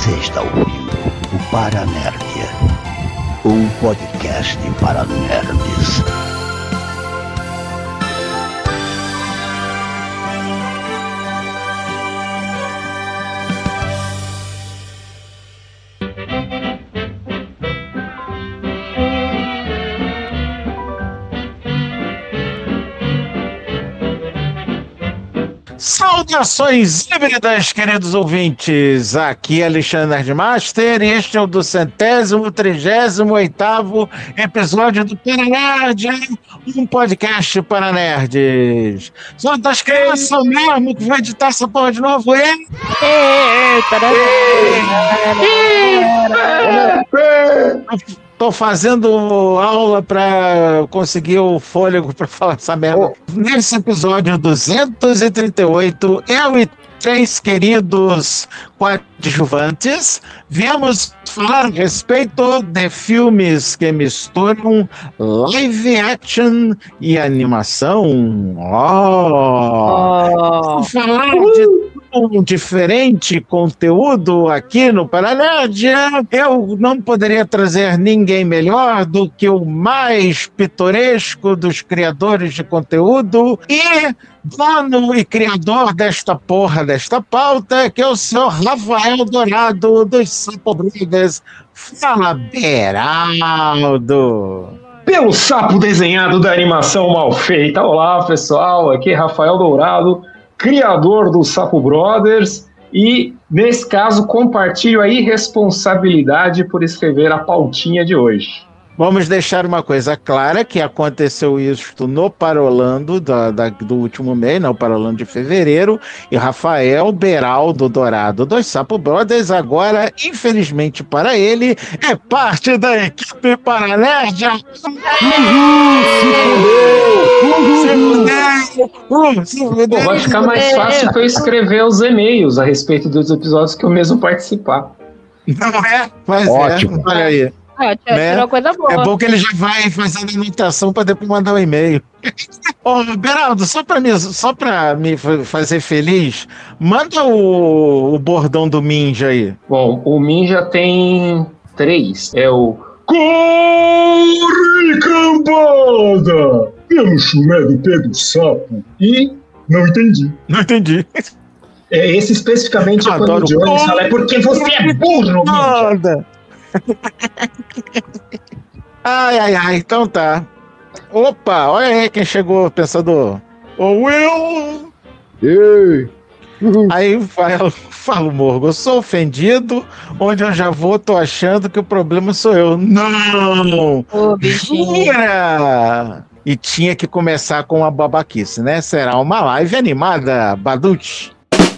Você está ouvindo o Paranerd, um podcast para nerds. Saudações híbridas, queridos ouvintes! Aqui é Alexandre Nerdmaster e este é o 238º episódio do Paranerd, um podcast para nerds. Só das crianças mesmo que vai editar essa porra de novo, hein? Tô fazendo aula pra conseguir o fôlego pra falar essa merda. Nesse episódio 238, eu e 3 queridos coadjuvantes viemos falar a respeito de filmes que misturam live action e animação. Vamos falar de um diferente conteúdo aqui no Paranerd. Eu não poderia trazer ninguém melhor do que o mais pitoresco dos criadores de conteúdo e dono e criador desta porra, desta pauta, que é o senhor Rafael Dourado dos Sapo Brothers. Fala, Beraldo! Pelo sapo desenhado da animação mal feita. Olá, pessoal, aqui é Rafael Dourado, criador do Sapo Brothers, e, nesse caso, compartilho a irresponsabilidade por escrever a pautinha de hoje. Vamos deixar uma coisa clara, que aconteceu isso no Parolando do último mês, no Parolando de fevereiro, e Rafael Beraldo Dourado dos Sapo Brothers, agora, infelizmente para ele, é parte da equipe Paranerd. Se fudeu! Vai ficar mais fácil que eu escrever os e-mails a respeito dos episódios que eu mesmo participar. Não é? Mas ótimo. Olha aí. Tirou coisa boa. É bom que ele já vai fazendo anotação para depois mandar um e-mail. Ô, Beraldo, só para me fazer feliz, manda o bordão do Minja aí. Bom, o Minja tem 3. É o Corre, cambada! Pelo chulé do Pedro Sapo. E não entendi. Não entendi. Esse especificamente é quando o Johnny fala, é porque você é burro, Minja. Ai, então tá. Opa, olha aí quem chegou, pensador. Ô, Will! Ei! Aí fala o Morgo, eu sou ofendido, onde eu já tô achando que o problema sou eu. Não! Jura! E tinha que começar com uma babaquice, né? Será uma live animada, Badut.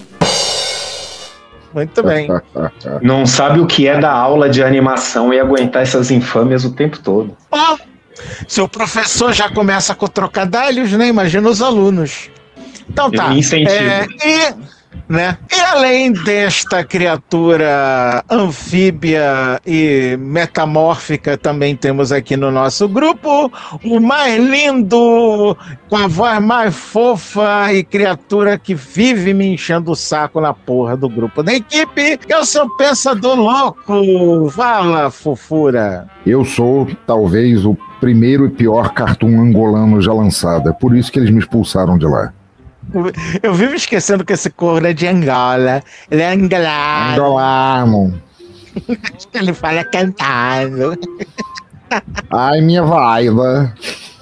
Muito bem. Não sabe o que é dar aula de animação e aguentar essas infâmias o tempo todo. Se o professor já começa com trocadilhos, né? Imagina os alunos. Então tá. Eu incentivo. E além desta criatura anfíbia e metamórfica, também temos aqui no nosso grupo o mais lindo, com a voz mais fofa e criatura que vive me enchendo o saco na porra do grupo da equipe, que é o seu pensador louco. Fala, fofura. Eu sou, talvez, o primeiro e pior cartoon angolano já lançado. É por isso que eles me expulsaram de lá. Eu vivo esquecendo que esse corno é de Angola. Ele é angolano. Angolano. Acho que ele fala cantando. Ai, minha vaiva.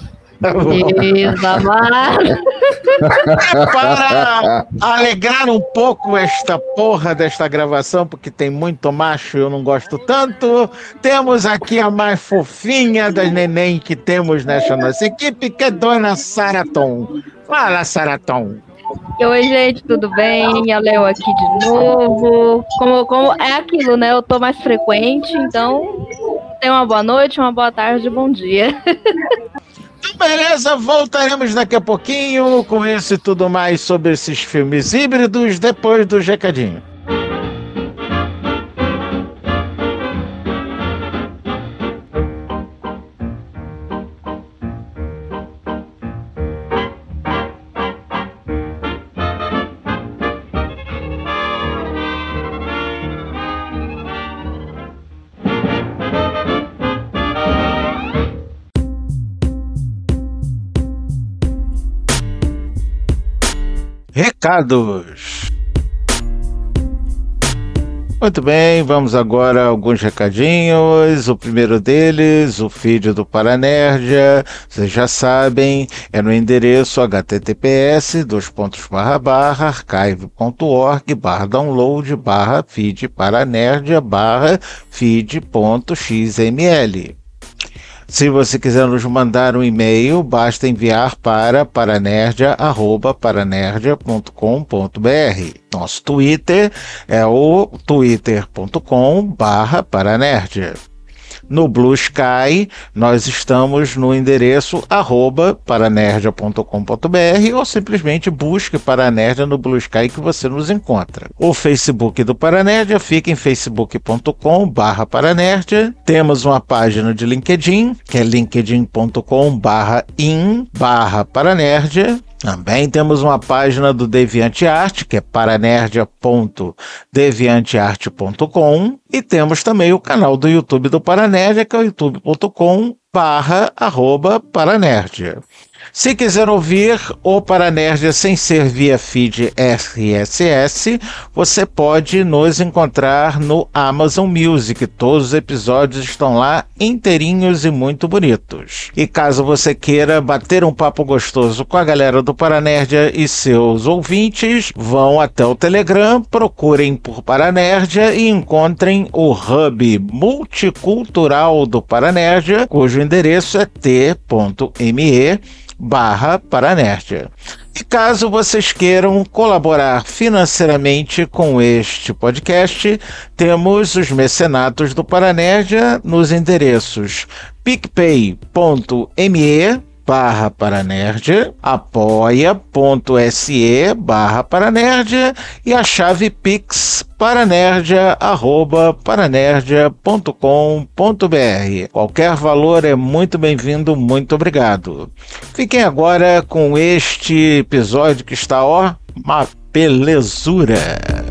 Para alegrar um pouco esta porra desta gravação, porque tem muito macho e eu não gosto tanto, temos aqui a mais fofinha das neném que temos nessa nossa equipe, que é Dona Saraton. Fala, Saraton. Oi, gente, tudo bem? A Léo aqui de novo. Como é aquilo, né? Eu tô mais frequente, então tenha uma boa noite, uma boa tarde, bom dia. Beleza, voltaremos daqui a pouquinho com isso e tudo mais sobre esses filmes híbridos depois do recadinho. Recados. Muito bem, vamos agora a alguns recadinhos. O primeiro deles, o feed do Paranerdia, vocês já sabem, é no endereço https://archive.org/download/feed paranerdia/feed.xml. Se você quiser nos mandar um e-mail, basta enviar para paranerdia@paranerdia.com.br. Nosso Twitter é o twitter.com/paranerdia. No Blue Sky, nós estamos no endereço @paranerdia.com.br ou simplesmente busque Paranerdia no Blue Sky que você nos encontra. O Facebook do Paranerdia fica em facebook.com/paranerdia. Temos uma página de LinkedIn, que é linkedin.com/in/paranerdia. Também temos uma página do DeviantArt, que é paranerdia.deviantart.com, e temos também o canal do YouTube do Paranerdia, que é o youtube.com/paranerdia. Se quiser ouvir o Paranerdia sem ser via feed RSS, você pode nos encontrar no Amazon Music. Todos os episódios estão lá inteirinhos e muito bonitos. E caso você queira bater um papo gostoso com a galera do Paranerdia e seus ouvintes, vão até o Telegram, procurem por Paranerdia e encontrem o hub multicultural do Paranerdia, cujo endereço é t.me/Paranerdia. E caso vocês queiram colaborar financeiramente com este podcast, temos os mecenatos do Paranerdia nos endereços picpay.me/Paranerdia, apoia.se/Paranerdia e a chave Pix paranerdia@paranerdia.com.br. Qualquer valor é muito bem-vindo, muito obrigado. Fiquem agora com este episódio que está, ó, uma belezura.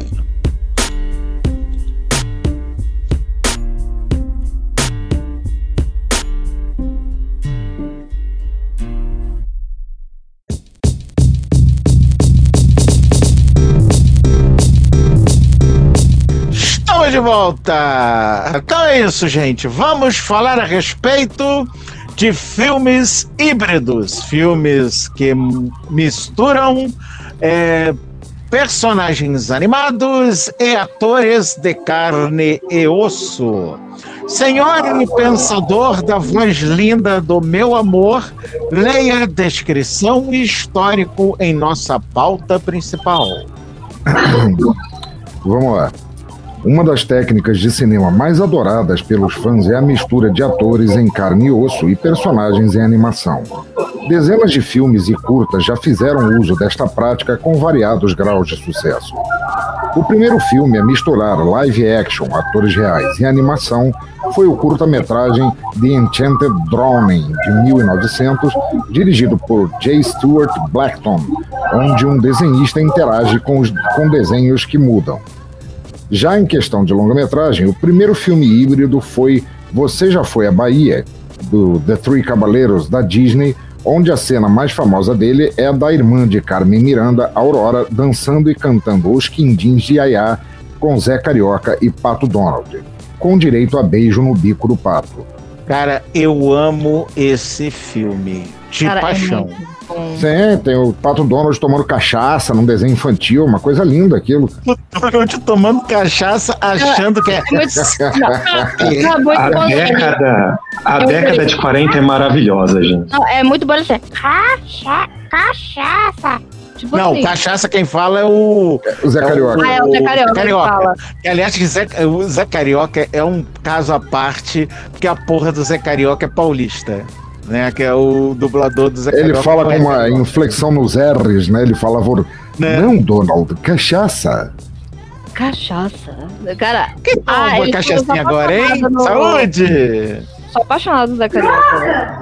De volta! Então é isso, gente. Vamos falar a respeito de filmes híbridos, filmes que misturam personagens animados e atores de carne e osso. Senhor e pensador da voz linda do meu amor, leia a descrição e histórico em nossa pauta principal. Vamos lá. Uma das técnicas de cinema mais adoradas pelos fãs é a mistura de atores em carne e osso e personagens em animação. Dezenas de filmes e curtas já fizeram uso desta prática com variados graus de sucesso. O primeiro filme a misturar live action, atores reais e animação foi o curta-metragem The Enchanted Drawing, de 1900, dirigido por J. Stuart Blackton, onde um desenhista interage com desenhos que mudam. Já em questão de longa-metragem, o primeiro filme híbrido foi Você Já Foi à Bahia, do The Three Caballeros, da Disney, onde a cena mais famosa dele é a da irmã de Carmen Miranda, Aurora, dançando e cantando os quindins de Yaya com Zé Carioca e Pato Donald, com direito a beijo no bico do pato. Cara, eu amo esse filme, de paixão. Sim, tem o Pato Donald tomando cachaça num desenho infantil, uma coisa linda aquilo. Donald tomando cachaça, achando que é... A década de 40 é maravilhosa, gente. Não, é muito bom assim. Cachaça. Tipo não, assim. Cachaça quem fala é o Zé Carioca. É o Zé Carioca. Aliás, o Zé Carioca é um caso à parte, porque a porra do Zé Carioca é paulista. Né, que é o dublador do Zé Carioca. Ele fala com uma inflexão nos R's, né? Ele fala, não, Donald, cachaça. Cachaça? Cara, que toma cachaçinha agora, hein? Saúde! Sou apaixonado do Zé Carioca.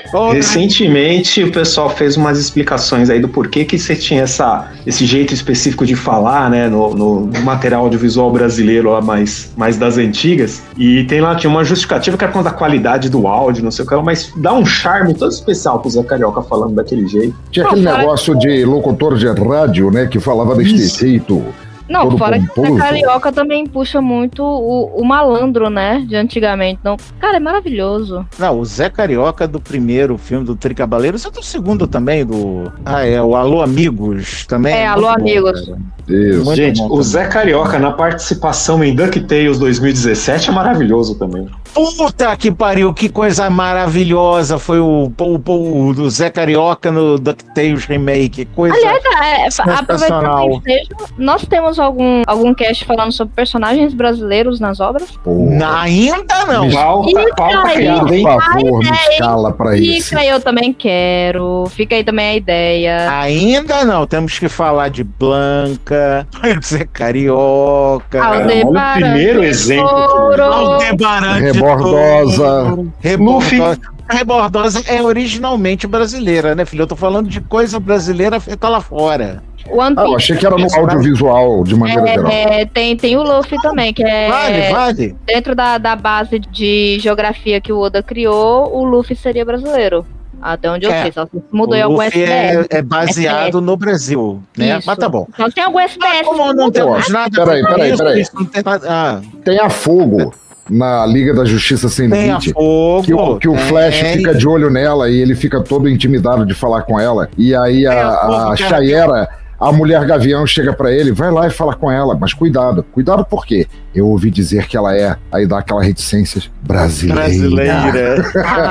Recentemente o pessoal fez umas explicações aí do porquê que você tinha esse jeito específico de falar, né, no material audiovisual brasileiro lá mais das antigas, e tinha uma justificativa que era quanto à qualidade do áudio, não sei o que, mas dá um charme todo especial pro Zé Carioca falando daquele jeito. Tinha aquele negócio de locutor de rádio, né, que falava desse jeito. Não, fora que o Carioca também puxa muito o malandro, né, de antigamente. Então, cara, é maravilhoso. Não, o Zé Carioca do primeiro filme do Tricabaleiro, você é do segundo também, o Alô Amigos também. Alô Amigos. Isso. Gente, o Zé Carioca na participação em DuckTales 2017 é maravilhoso também. Puta que pariu, que coisa maravilhosa foi o do Zé Carioca no DuckTales Remake. Coisa aproveitando que nós temos algum cast falando sobre personagens brasileiros nas obras? Ainda não. Pauta criada, hein? Por favor, me escala pra isso. Fica aí, eu também quero. Fica aí também a ideia. Ainda não. Temos que falar de Blanca, Zé Carioca. Olha o primeiro exemplo. Aldebaran Rebordosa. Rebordosa é originalmente brasileira, né, filho? Eu tô falando de coisa brasileira feita lá fora. Eu achei que era no audiovisual, de maneira geral. Tem o Luffy também, que é... Vale. Dentro da base de geografia que o Oda criou, o Luffy seria brasileiro. Até onde eu sei, só se mudou em algum SPS. É baseado no Brasil, né? Isso. Mas tá bom. Só tem algum SPS. Como não temos nada... Peraí. Não tem nada... Tem a Fogo na Liga da Justiça Sem Limite, que o Flash fica de olho nela e ele fica todo intimidado de falar com ela, e aí a Shayera, a mulher Gavião, chega pra ele, vai lá e fala com ela, mas cuidado por quê? Eu ouvi dizer que ela aí dá aquela reticência brasileira.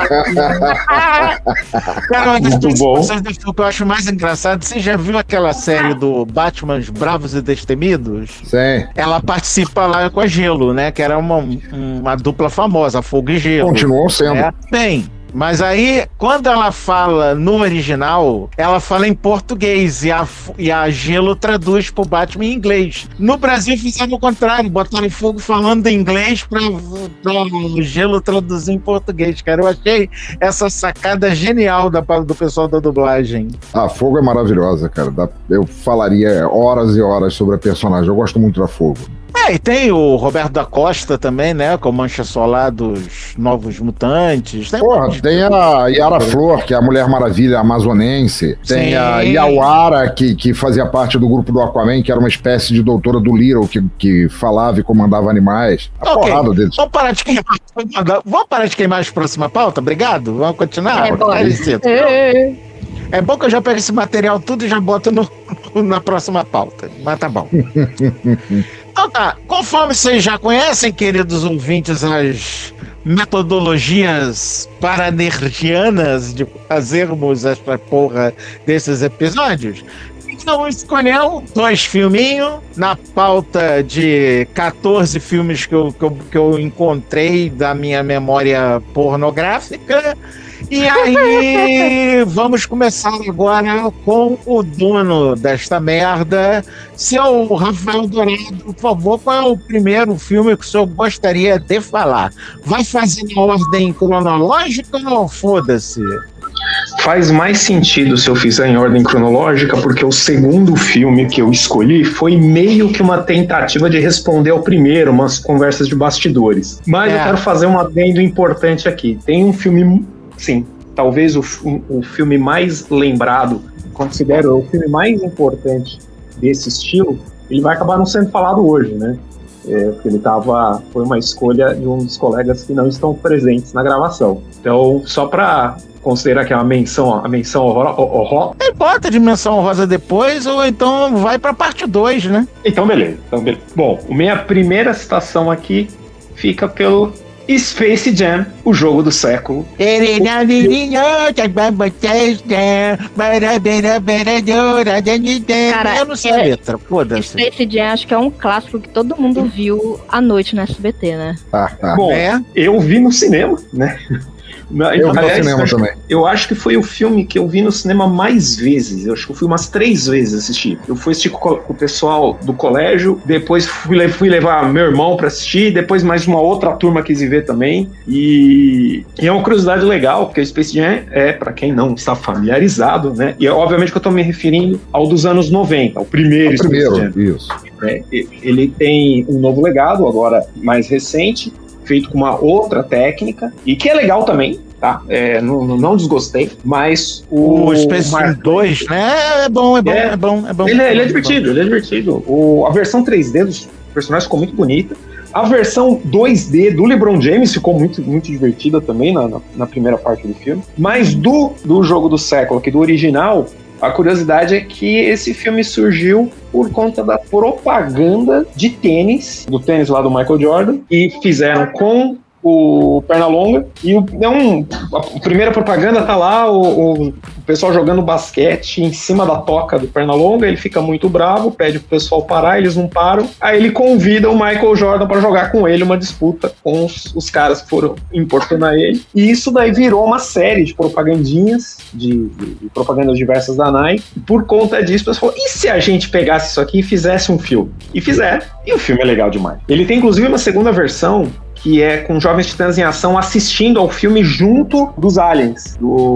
Cara, uma das muito bom. coisas do filme que eu acho mais engraçado, você já viu aquela série do Batman Bravos e Destemidos? Sim. Ela participa lá com a Gelo, né? Que era uma dupla famosa, Fogo e Gelo. Continuam sendo. Bem, mas aí, quando ela fala no original, ela fala em português e a Gelo traduz pro Batman em inglês. No Brasil fizeram o contrário, botaram Fogo falando em inglês pra Gelo traduzir em português, cara. Eu achei essa sacada genial do pessoal da dublagem. A Fogo é maravilhosa, cara. Eu falaria horas e horas sobre a personagem. Eu gosto muito da Fogo. E tem o Roberto da Costa também, né? Com Mancha Solar dos Novos Mutantes. Tem a Yara Flor, que é a Mulher Maravilha amazonense. Tem a Yawara, que fazia parte do grupo do Aquaman, que era uma espécie de doutora do Little, que falava e comandava animais. Porrada deles. Vamos parar de queimar a próxima pauta? Obrigado. Vamos continuar? É bom que eu já pego esse material tudo e já boto na próxima pauta. Mas tá bom. Então tá, conforme vocês já conhecem, queridos ouvintes, as metodologias paranerdianas de fazermos essa porra desses episódios, então escolheu 2 filminhos na pauta de 14 filmes que eu encontrei da minha memória pornográfica. E aí, vamos começar agora com o dono desta merda, seu Rafael Dourado. Por favor, qual é o primeiro filme que o senhor gostaria de falar? Vai fazer na ordem cronológica ou foda-se? Faz mais sentido se eu fizer em ordem cronológica, porque o segundo filme que eu escolhi foi meio que uma tentativa de responder ao primeiro, umas conversas de bastidores. Mas eu quero fazer um adendo importante aqui. Tem um filme... Sim, talvez o filme mais lembrado, considero o filme mais importante desse estilo, ele vai acabar não sendo falado hoje, né? Porque foi uma escolha de um dos colegas que não estão presentes na gravação. Então, só para considerar que é a menção honrosa. Não importa de menção honrosa depois, ou então vai para parte 2, né? Então, beleza. Bom, minha primeira citação aqui fica pelo Space Jam, o jogo do século. Cara, eu não sei a letra, foda-se. Space Jam acho que é um clássico que todo mundo viu à noite no SBT, né? Bom, eu vi no cinema, né? Eu vi no cinema também. Eu acho que foi o filme que eu vi no cinema mais vezes. Eu acho que eu fui umas 3 vezes assistir. Eu fui assistir com o pessoal do colégio, depois fui levar meu irmão pra assistir, depois mais uma outra turma quis ir ver também. E é uma curiosidade legal, porque o Space Jam pra quem não está familiarizado, né? E obviamente que eu tô me referindo ao dos anos 90, o primeiro Space Jam. Isso. Ele tem um novo legado, agora mais recente, feito com uma outra técnica, e que é legal também, tá? Não desgostei, mas o Space Jam 2, né? É bom. Ele é divertido, a versão 3D dos personagens ficou muito bonita. A versão 2D do LeBron James ficou muito, muito divertida também na primeira parte do filme. Mas do jogo do século, aqui do original, a curiosidade é que esse filme surgiu por conta da propaganda de tênis, do tênis lá do Michael Jordan, e fizeram com o Pernalonga, e a primeira propaganda tá lá, o pessoal jogando basquete em cima da toca do Pernalonga, ele fica muito bravo, pede pro pessoal parar, eles não param, aí ele convida o Michael Jordan para jogar com ele uma disputa com os caras que foram importunar ele, e isso daí virou uma série de propagandinhas, de propagandas diversas da Nike, e por conta disso, o pessoal falou, e se a gente pegasse isso aqui e fizesse um filme? E fizeram, e o filme é legal demais. Ele tem inclusive uma segunda versão, que é com Jovens Titãs em Ação assistindo ao filme junto dos aliens.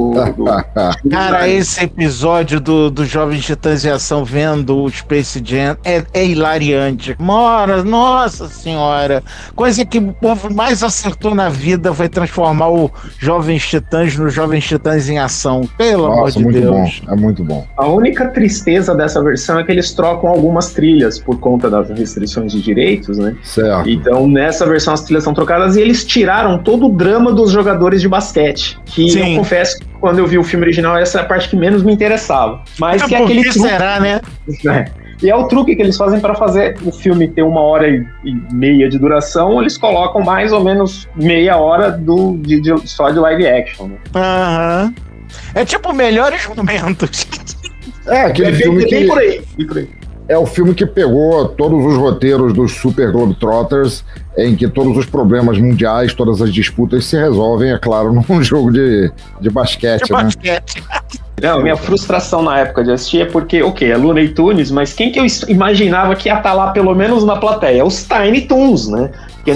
Cara, esse episódio do Jovens Titãs em Ação vendo o Space Jam é hilariante. Nossa senhora, coisa que o povo mais acertou na vida foi transformar o Jovens Titãs no Jovens Titãs em Ação. Pelo amor de Deus. É muito bom. A única tristeza dessa versão é que eles trocam algumas trilhas por conta das restrições de direitos, né? Certo. Então, nessa versão, as trilhas são trocadas e eles tiraram todo o drama dos jogadores de basquete. Que eu confesso que quando eu vi o filme original, essa é a parte que menos me interessava. Mas que é aquele truque. Será, né? E é o truque que eles fazem para fazer o filme ter 1h30 de duração, eles colocam mais ou menos meia hora só de live action. Né? Aham. É tipo melhores momentos. Aquele filme que... Por aí. É o filme que pegou todos os roteiros dos Super Globetrotters, em que todos os problemas mundiais, todas as disputas se resolvem, é claro, num jogo de basquete. Não, minha frustração na época de assistir é porque, é Looney Tunes, mas quem que eu imaginava que ia estar lá pelo menos na plateia? Os Tiny Toons, né? Porque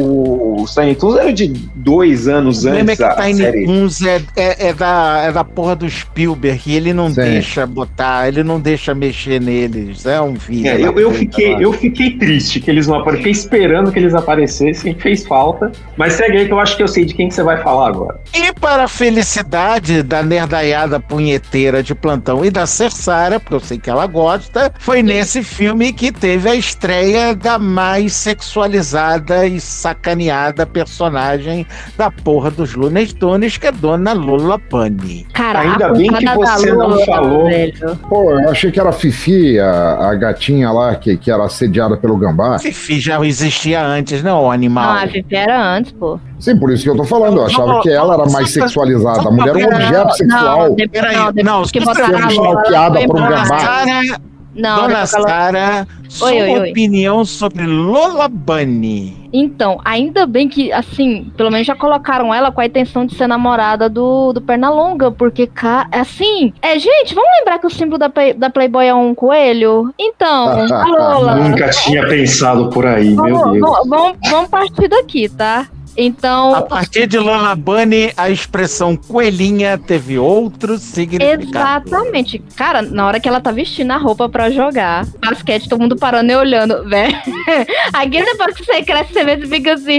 os Tiny Toons eram de 2 anos antes. Lembra que Tiny Toons é da porra do Spielberg, e ele não deixa botar, ele não deixa mexer neles. É um vídeo. Eu fiquei triste que eles não apareceram, fiquei esperando que eles aparecessem, fez falta. Mas segue aí que eu acho que eu sei de quem que você vai falar agora. E para a felicidade da nerdaiada punheteira de plantão e da Cersara, porque eu sei que ela gosta, foi nesse filme que teve a estreia da mais sexualizada e sacaneada personagem da porra dos Looney Tunes, que é Dona Lola Bunny. Caraca, ainda bem que você não falou. Pô, eu achei que era a Fifi, a gatinha lá que era assediada pelo gambá. Fifi já existia antes, não, o animal. Não, a Fifi era antes, pô. Sim, por isso que eu tô falando. Eu achava que ela era mais sexualizada. A mulher é um objeto sexual. Não, que botaram stalkeada por um gambá. Dona Sara, sua opinião sobre Lola Bunny. Então, ainda bem que, assim, pelo menos já colocaram ela com a intenção de ser namorada do Pernalonga, porque, assim, gente, vamos lembrar que o símbolo da Playboy é um coelho? Então, a Lola... Nunca tinha pensado por aí, meu Deus. Vamos partir daqui, tá? Então, a partir de Lola Bunny, a expressão coelhinha teve outro significado. Exatamente. Cara, na hora que ela tá vestindo a roupa pra jogar basquete, todo mundo parando e olhando, velho. Aqui depois que você cresce, você vê e fica assim,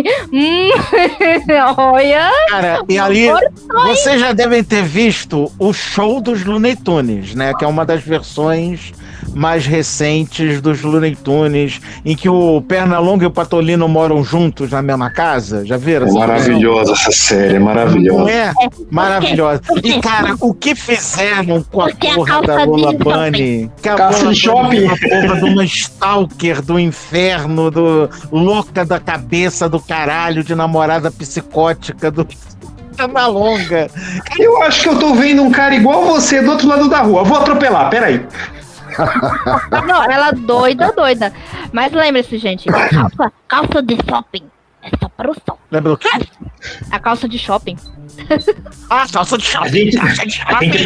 olha. Cara, e ali, vocês já devem ter visto o show dos Looney Tunes, né? Que é uma das versões mais recentes dos Looney Tunes, em que o Pernalonga e o Patolino moram juntos na mesma casa. Já viram? É maravilhosa essa série, é maravilhosa. Não é? Maravilhosa. E, cara, o que fizeram com a porra da Lola Bunny? Caça de shopping. A porra de uma stalker do inferno, louca da cabeça do caralho, de namorada psicótica do Pernalonga. Eu acho que eu tô vendo um cara igual você do outro lado da rua. Vou atropelar, peraí. Não, ela doida. Mas lembre-se, gente, calça de shopping É só para o sol. Lembra o quê? A calça de shopping. Calça de shopping. A gente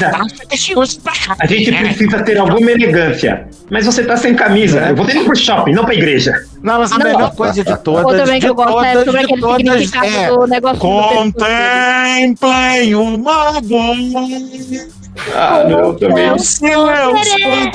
precisa ter alguma elegância. Mas você tá sem camisa. Eu vou ter que ir pro shopping, não pra igreja. Não, mas a melhor coisa de todas. Outra também que eu gosto é sobre aquele significado do negócio. Contemplem o mago. Não, também. Os seus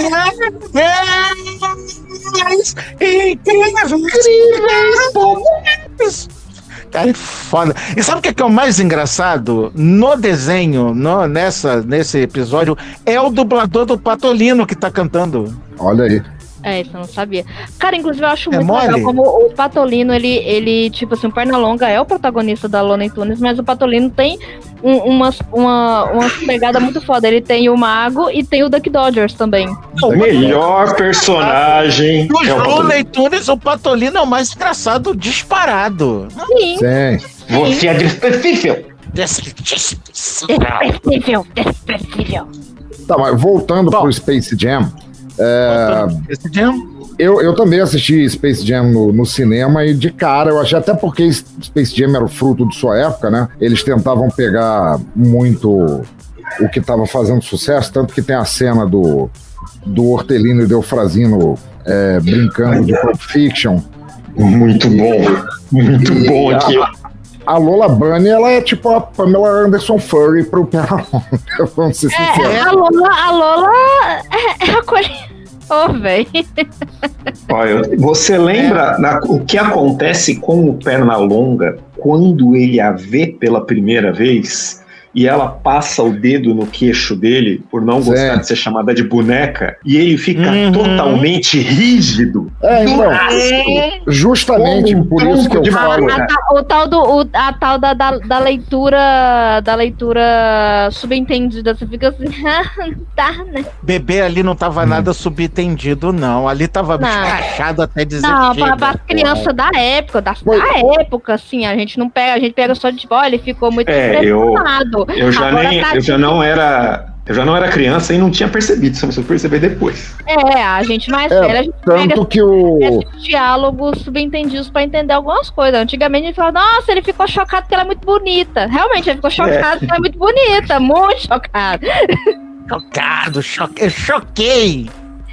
incríveis. Cara, é foda. E sabe o que é o mais engraçado? No desenho, nesse episódio, é o dublador do Patolino que tá cantando. Olha aí. Isso eu não sabia. Cara, inclusive eu acho muito mole? legal como o Patolino, ele, tipo assim, o Pernalonga é o protagonista da Looney Tunes, mas o Patolino tem uma pegada muito foda. Ele tem o Mago e tem o Duck Dodgers também. O melhor personagem. Nos Looney Tunes, o Patolino é o mais engraçado disparado. Sim. Você é desprezível. Desprezível. Tá, mas voltando pro Space Jam. Esse Jam? Eu também assisti Space Jam no cinema e de cara eu achei, até porque Space Jam era o fruto de sua época, né? Eles tentavam pegar muito o que estava fazendo sucesso, tanto que tem a cena do Hortelino e do Eufrazino brincando de Pulp Fiction. Muito bom aqui, ó. A Lola Bunny, ela é tipo a Pamela Anderson Furry pro Pernalonga, vamos ser sinceros. A Lola é a coisa... velho. Olha, você lembra o que acontece com o Pernalonga quando ele a vê pela primeira vez e ela passa o dedo no queixo dele por não gostar de ser chamada de boneca e ele fica totalmente rígido. Então, justamente por isso que eu falo. A tal da leitura subentendida. Você fica assim, tá, né? Bebê ali não tava nada subentendido, não. Ali tava escrachado até dizer que... Não, para as crianças da época, assim, a gente pega só de bola, ele ficou muito impressionado. Eu já não era criança e não tinha percebido, só me perceber depois. A gente mais velha, a gente tanto que esses diálogos subentendidos pra entender algumas coisas. Antigamente a gente falava, nossa, ele ficou chocado porque ela é muito bonita. Realmente, ele ficou chocado porque ela é muito bonita, muito chocado. Eu choquei.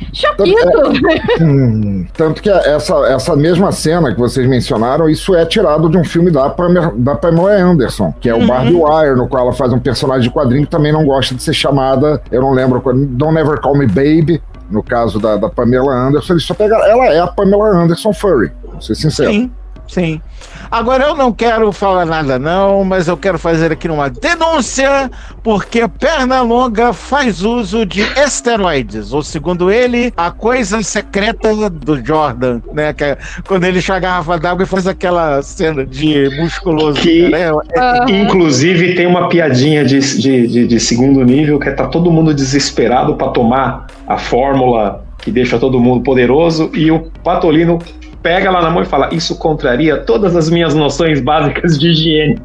Tanto que essa mesma cena que vocês mencionaram, isso é tirado de um filme da Pamela Anderson, que é o Barbie Wire, no qual ela faz um personagem de quadrinho que também não gosta de ser chamada, eu não lembro, Don't Ever Call Me Baby, no caso da Pamela Anderson. Ele só pega, ela é a Pamela Anderson Furry, vou ser sincero. Sim. Agora eu não quero falar nada não, mas eu quero fazer aqui uma denúncia, porque Pernalonga faz uso de esteroides, ou segundo ele, a coisa secreta do Jordan, né? Que é quando ele enche a garrafa d'água e faz aquela cena de musculoso. Que, inclusive, tem uma piadinha de segundo nível, que tá todo mundo desesperado para tomar a fórmula que deixa todo mundo poderoso, e o Patolino pega lá na mão e fala, isso contraria todas as minhas noções básicas de higiene.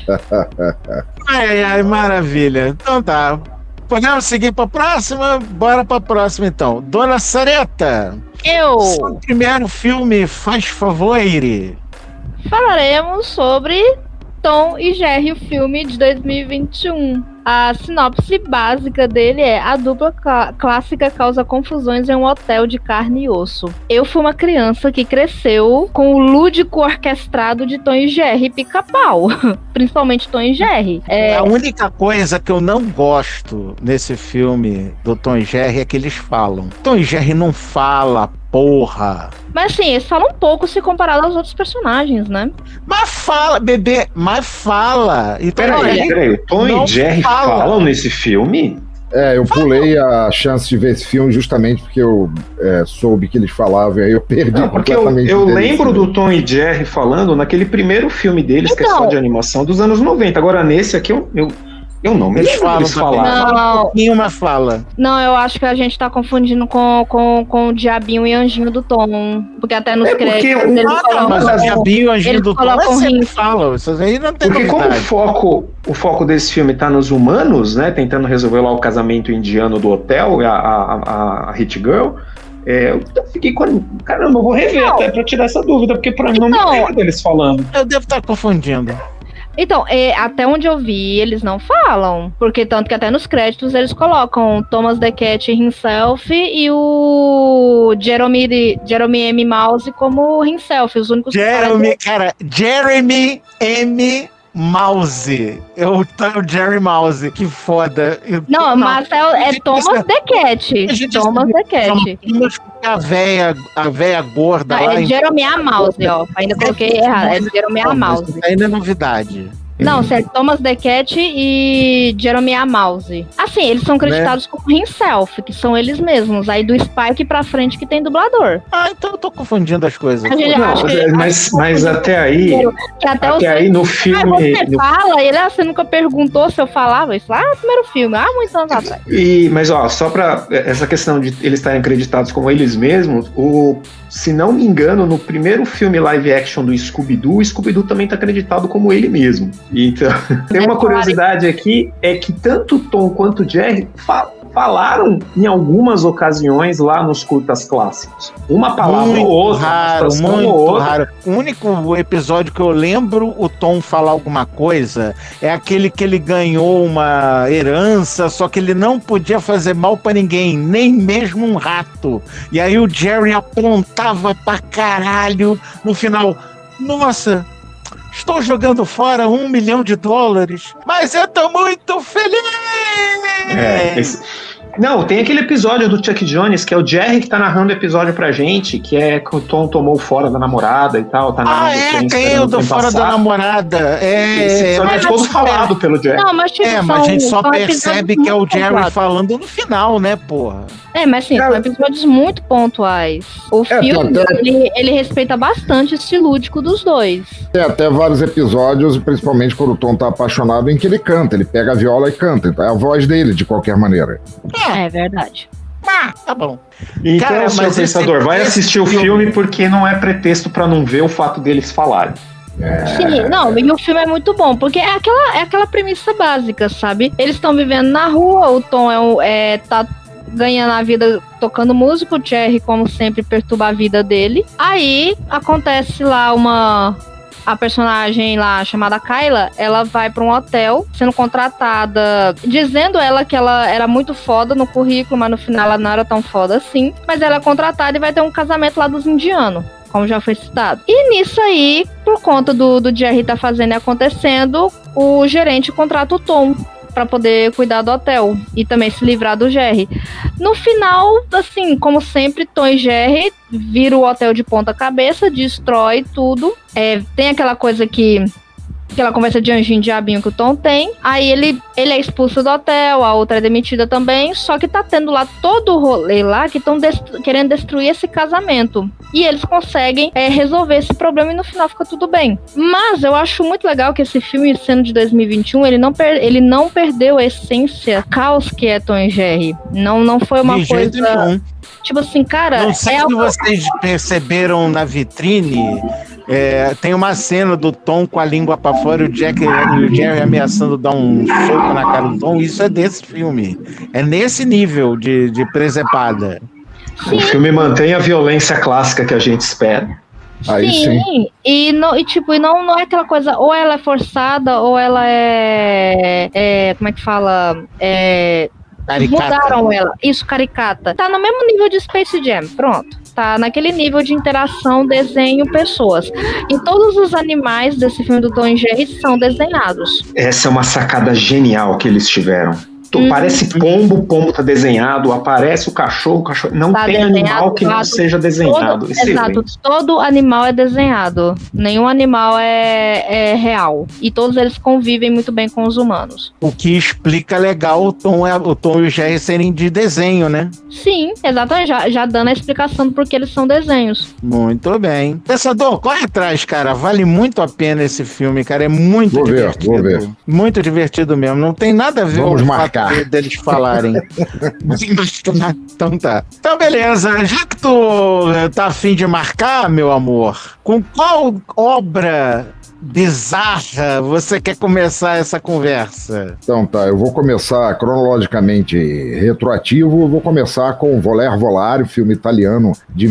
Ai, maravilha. Então tá. Podemos seguir pra próxima? Bora pra próxima então. Dona Sareta. Seu primeiro filme, faz favor. Falaremos sobre Tom e Jerry, o filme de 2021. A sinopse básica dele é: a dupla clássica causa confusões em um hotel de carne e osso. Eu fui uma criança que cresceu com o lúdico orquestrado de Tom e Jerry Pica-Pau. Principalmente Tom e Jerry. A única coisa que eu não gosto nesse filme do Tom e Jerry é que eles falam. Tom e Jerry não fala, porra. Mas assim, eles falam um pouco se comparado aos outros personagens, né? Mas fala, bebê, mas fala. Peraí, Tom e Jerry falam nesse filme? Eu pulei a chance de ver esse filme justamente porque eu soube que eles falavam e aí eu perdi completamente. Eu lembro do Tom e Jerry falando naquele primeiro filme deles, que é só de animação, dos anos 90. Agora nesse aqui eu não me lembro deles falarem. Um pouquinho, mas fala. Não, eu acho que a gente tá confundindo com o Diabinho e Anjinho do Tom. Porque até nos créditos mas o Diabinho e o Anjinho do Tom sempre falam. Isso aí não tem porque novidade. Como o foco desse filme tá nos humanos, né? Tentando resolver lá o casamento indiano do hotel, a Hit Girl. Eu fiquei com... Caramba, eu vou rever até pra tirar essa dúvida, porque pra mim não me lembro deles falando. Eu devo estar confundindo. Então, até onde eu vi, eles não falam. Porque tanto que até nos créditos eles colocam Thomas the Cat himself e o Jeremy M. Mouse como himself, os únicos Jeremy M. Mouse. O Jerry Mouse, que foda. Não, mas é Thomas the Cat. Thomas the Cat. A véia gorda lá. É Jeremy A. Mouse, ó. Ainda coloquei errado. É Jeremy A. Mouse. Isso ainda é novidade. Não, certo. Thomas the Cat e Jeremy A. Mouse. Assim, eles são creditados como himself, que são eles mesmos. Aí do Spike pra frente que tem dublador. Então eu tô confundindo as coisas. Mas até aí. Até aí no filme. Você fala, você nunca perguntou se eu falava isso lá no primeiro filme, há muitos anos atrás. Mas ó, só pra essa questão de eles estarem acreditados como eles mesmos, se não me engano, no primeiro filme live action do Scooby-Doo, o Scooby-Doo também tá acreditado como ele mesmo. Então, tem uma curiosidade aqui, é que tanto o Tom quanto o Jerry falaram em algumas ocasiões lá nos curtas clássicos. Uma palavra ou outra, muito raro. O único episódio que eu lembro o Tom falar alguma coisa é aquele que ele ganhou uma herança, só que ele não podia fazer mal pra ninguém, nem mesmo um rato. E aí o Jerry apontava pra caralho no final. Nossa, estou jogando fora $1 milhão, mas eu tô muito feliz! Não, tem aquele episódio do Chuck Jones, que é o Jerry que tá narrando o episódio pra gente, que é que o Tom tomou fora da namorada e tal. Tá tem o do fora da namorada. Esse episódio é todo falado pelo Jerry. Não, mas a gente só percebe que é o Jerry falando no final, né, porra? Mas sim, são episódios muito pontuais. O filme, ele respeita bastante o estilo lúdico dos dois. Tem até vários episódios, principalmente quando o Tom tá apaixonado, em que ele canta. Ele pega a viola e canta. Então é a voz dele, de qualquer maneira. É verdade. Tá bom. Então, cara, senhor Pensador, vai assistir o filme porque não é pretexto pra não ver o fato deles falarem. Sim, não, e o filme é muito bom, porque é aquela premissa básica, sabe? Eles estão vivendo na rua, o Tom tá ganhando a vida tocando música, o Jerry, como sempre, perturba a vida dele. Aí acontece lá a personagem lá chamada Kyla, ela vai pra um hotel sendo contratada, dizendo ela que ela era muito foda no currículo, mas no final ela não era tão foda assim. Mas ela é contratada e vai ter um casamento lá dos indianos, como já foi citado. E nisso aí, por conta do Jerry tá fazendo e acontecendo, o gerente contrata o Tom pra poder cuidar do hotel e também se livrar do Jerry. No final, assim, como sempre, Tom e Jerry viram o hotel de ponta cabeça, destrói tudo. Tem aquela coisa aquela conversa de anjinho e diabinho que o Tom tem. Aí ele é expulso do hotel, a outra é demitida também. Só que tá tendo lá todo o rolê lá que estão querendo destruir esse casamento. E eles conseguem resolver esse problema e no final fica tudo bem. Mas eu acho muito legal que esse filme, sendo de 2021, ele não perdeu a essência caos que é Tom e Jerry. Não foi uma de coisa... jeito nenhum. Tipo assim, cara... Não sei se vocês perceberam na vitrine... tem uma cena do Tom com a língua pra fora e o Jerry ameaçando dar um soco na cara do Tom. Isso é desse filme. É nesse nível de presepada. Sim. O filme mantém a violência clássica que a gente espera. Aí sim. E não é aquela coisa, ou ela é forçada, ou ela como é que fala? Caricata. Mudaram ela. Isso, caricata. Tá no mesmo nível de Space Jam, pronto. Tá naquele nível de interação, desenho, pessoas. E todos os animais desse filme do Tom e Jerry são desenhados. Essa é uma sacada genial que eles tiveram. Parece pombo, o pombo tá desenhado, aparece o cachorro, não tá tem animal que não seja desenhado. Exato, todo animal é desenhado, nenhum animal é real, e todos eles convivem muito bem com os humanos. O que explica legal o Tom e o Jerry serem de desenho, né? Sim, exatamente, já dando a explicação do porquê eles são desenhos. Muito bem. Pensador, corre atrás, cara, vale muito a pena esse filme, cara, é muito divertido. Vou ver. Muito divertido mesmo, não tem nada a ver com o fato deles falarem. Então tá. Então beleza, já que tu tá a fim de marcar, meu amor, com qual obra bizarra você quer começar essa conversa? Então tá, eu vou começar cronologicamente retroativo, vou começar com Voler Volare, filme italiano de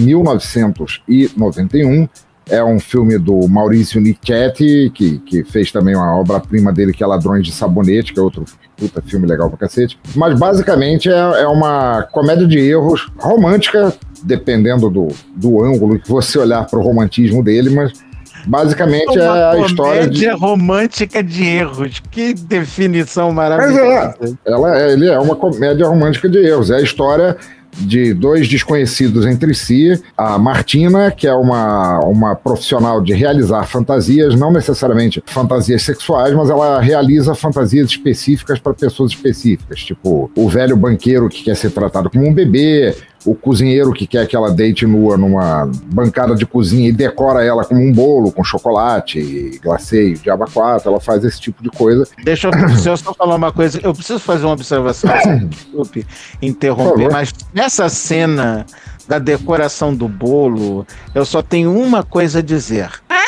1991. É um filme do Maurizio Nicetti, que fez também uma obra-prima dele, que é Ladrões de Sabonete, que é outro puta filme legal pra cacete. Mas basicamente é uma comédia de erros romântica, dependendo do ângulo que você olhar pro romantismo dele, mas basicamente é a história de... Comédia romântica de erros. Que definição maravilhosa. Mas ele é uma comédia romântica de erros. É a história de dois desconhecidos entre si. A Martina, que é uma profissional de realizar fantasias, não necessariamente fantasias sexuais, mas ela realiza fantasias específicas para pessoas específicas, tipo o velho banqueiro que quer ser tratado como um bebê, o cozinheiro que quer que ela deite nua numa bancada de cozinha e decora ela como um bolo com chocolate e glacê e diabo 4, ela faz esse tipo de coisa. Deixa eu só falar uma coisa, eu preciso fazer uma observação, desculpe interromper, mas nessa cena da decoração do bolo, eu só tenho uma coisa a dizer.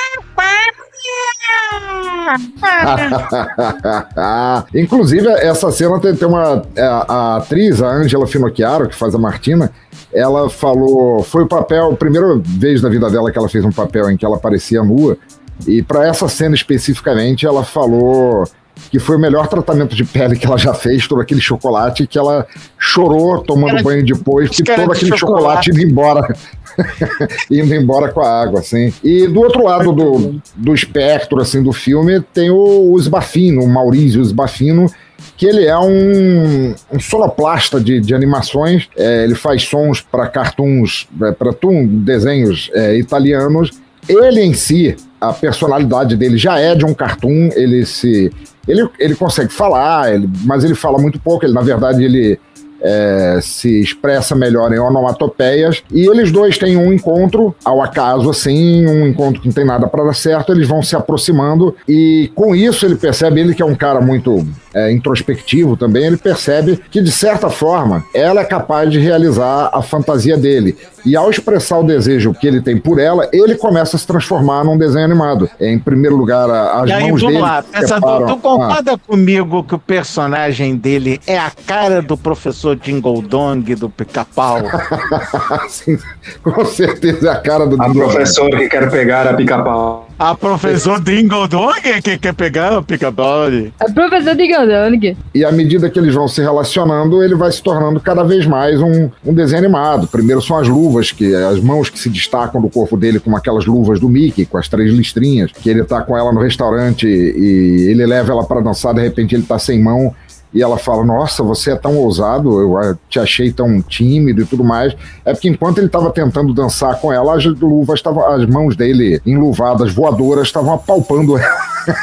Inclusive, essa cena tem a atriz, a Angela Finocchiaro, que faz a Martina, ela falou, foi o papel, a primeira vez na vida dela que ela fez um papel em que ela aparecia nua, e para essa cena especificamente ela falou que foi o melhor tratamento de pele que ela já fez, todo aquele chocolate, que ela chorou tomando banho depois, que todo aquele chocolate indo embora com a água, assim. E do outro lado do espectro, assim, do filme, tem o Sbafino, o Maurizio Sbafino, que ele é um sonoplasta de animações. Ele faz sons para cartoons, para desenhos italianos. Ele em si, a personalidade dele já é de um cartoon, ele consegue falar, mas ele fala muito pouco, na verdade ele se expressa melhor em onomatopeias, e eles dois têm um encontro, ao acaso assim, um encontro que não tem nada para dar certo, eles vão se aproximando, e com isso ele percebe, ele que é um cara muito introspectivo também, ele percebe que de certa forma ela é capaz de realizar a fantasia dele, e ao expressar o desejo que ele tem por ela, ele começa a se transformar num desenho animado. Em primeiro lugar, as mãos dele... Pensador, tu concorda comigo que o personagem dele é a cara do professor Jingle Dong do Pica-Pau? Sim, com certeza é a cara do... A professora que quer pegar a Pica-Pau. A professor Jingle Dong que quer pegar o Pica-Pau? A professor Jingle Dong. E à medida que eles vão se relacionando, ele vai se tornando cada vez mais um desenho animado. Primeiro são as luvas, as mãos que se destacam do corpo dele, como aquelas luvas do Mickey, com as 3 listrinhas, que ele tá com ela no restaurante e ele leva ela para dançar, de repente ele tá sem mão, e ela fala, nossa, você é tão ousado, eu te achei tão tímido e tudo mais. É porque enquanto ele estava tentando dançar com ela, as mãos dele enluvadas, voadoras, estavam apalpando ela.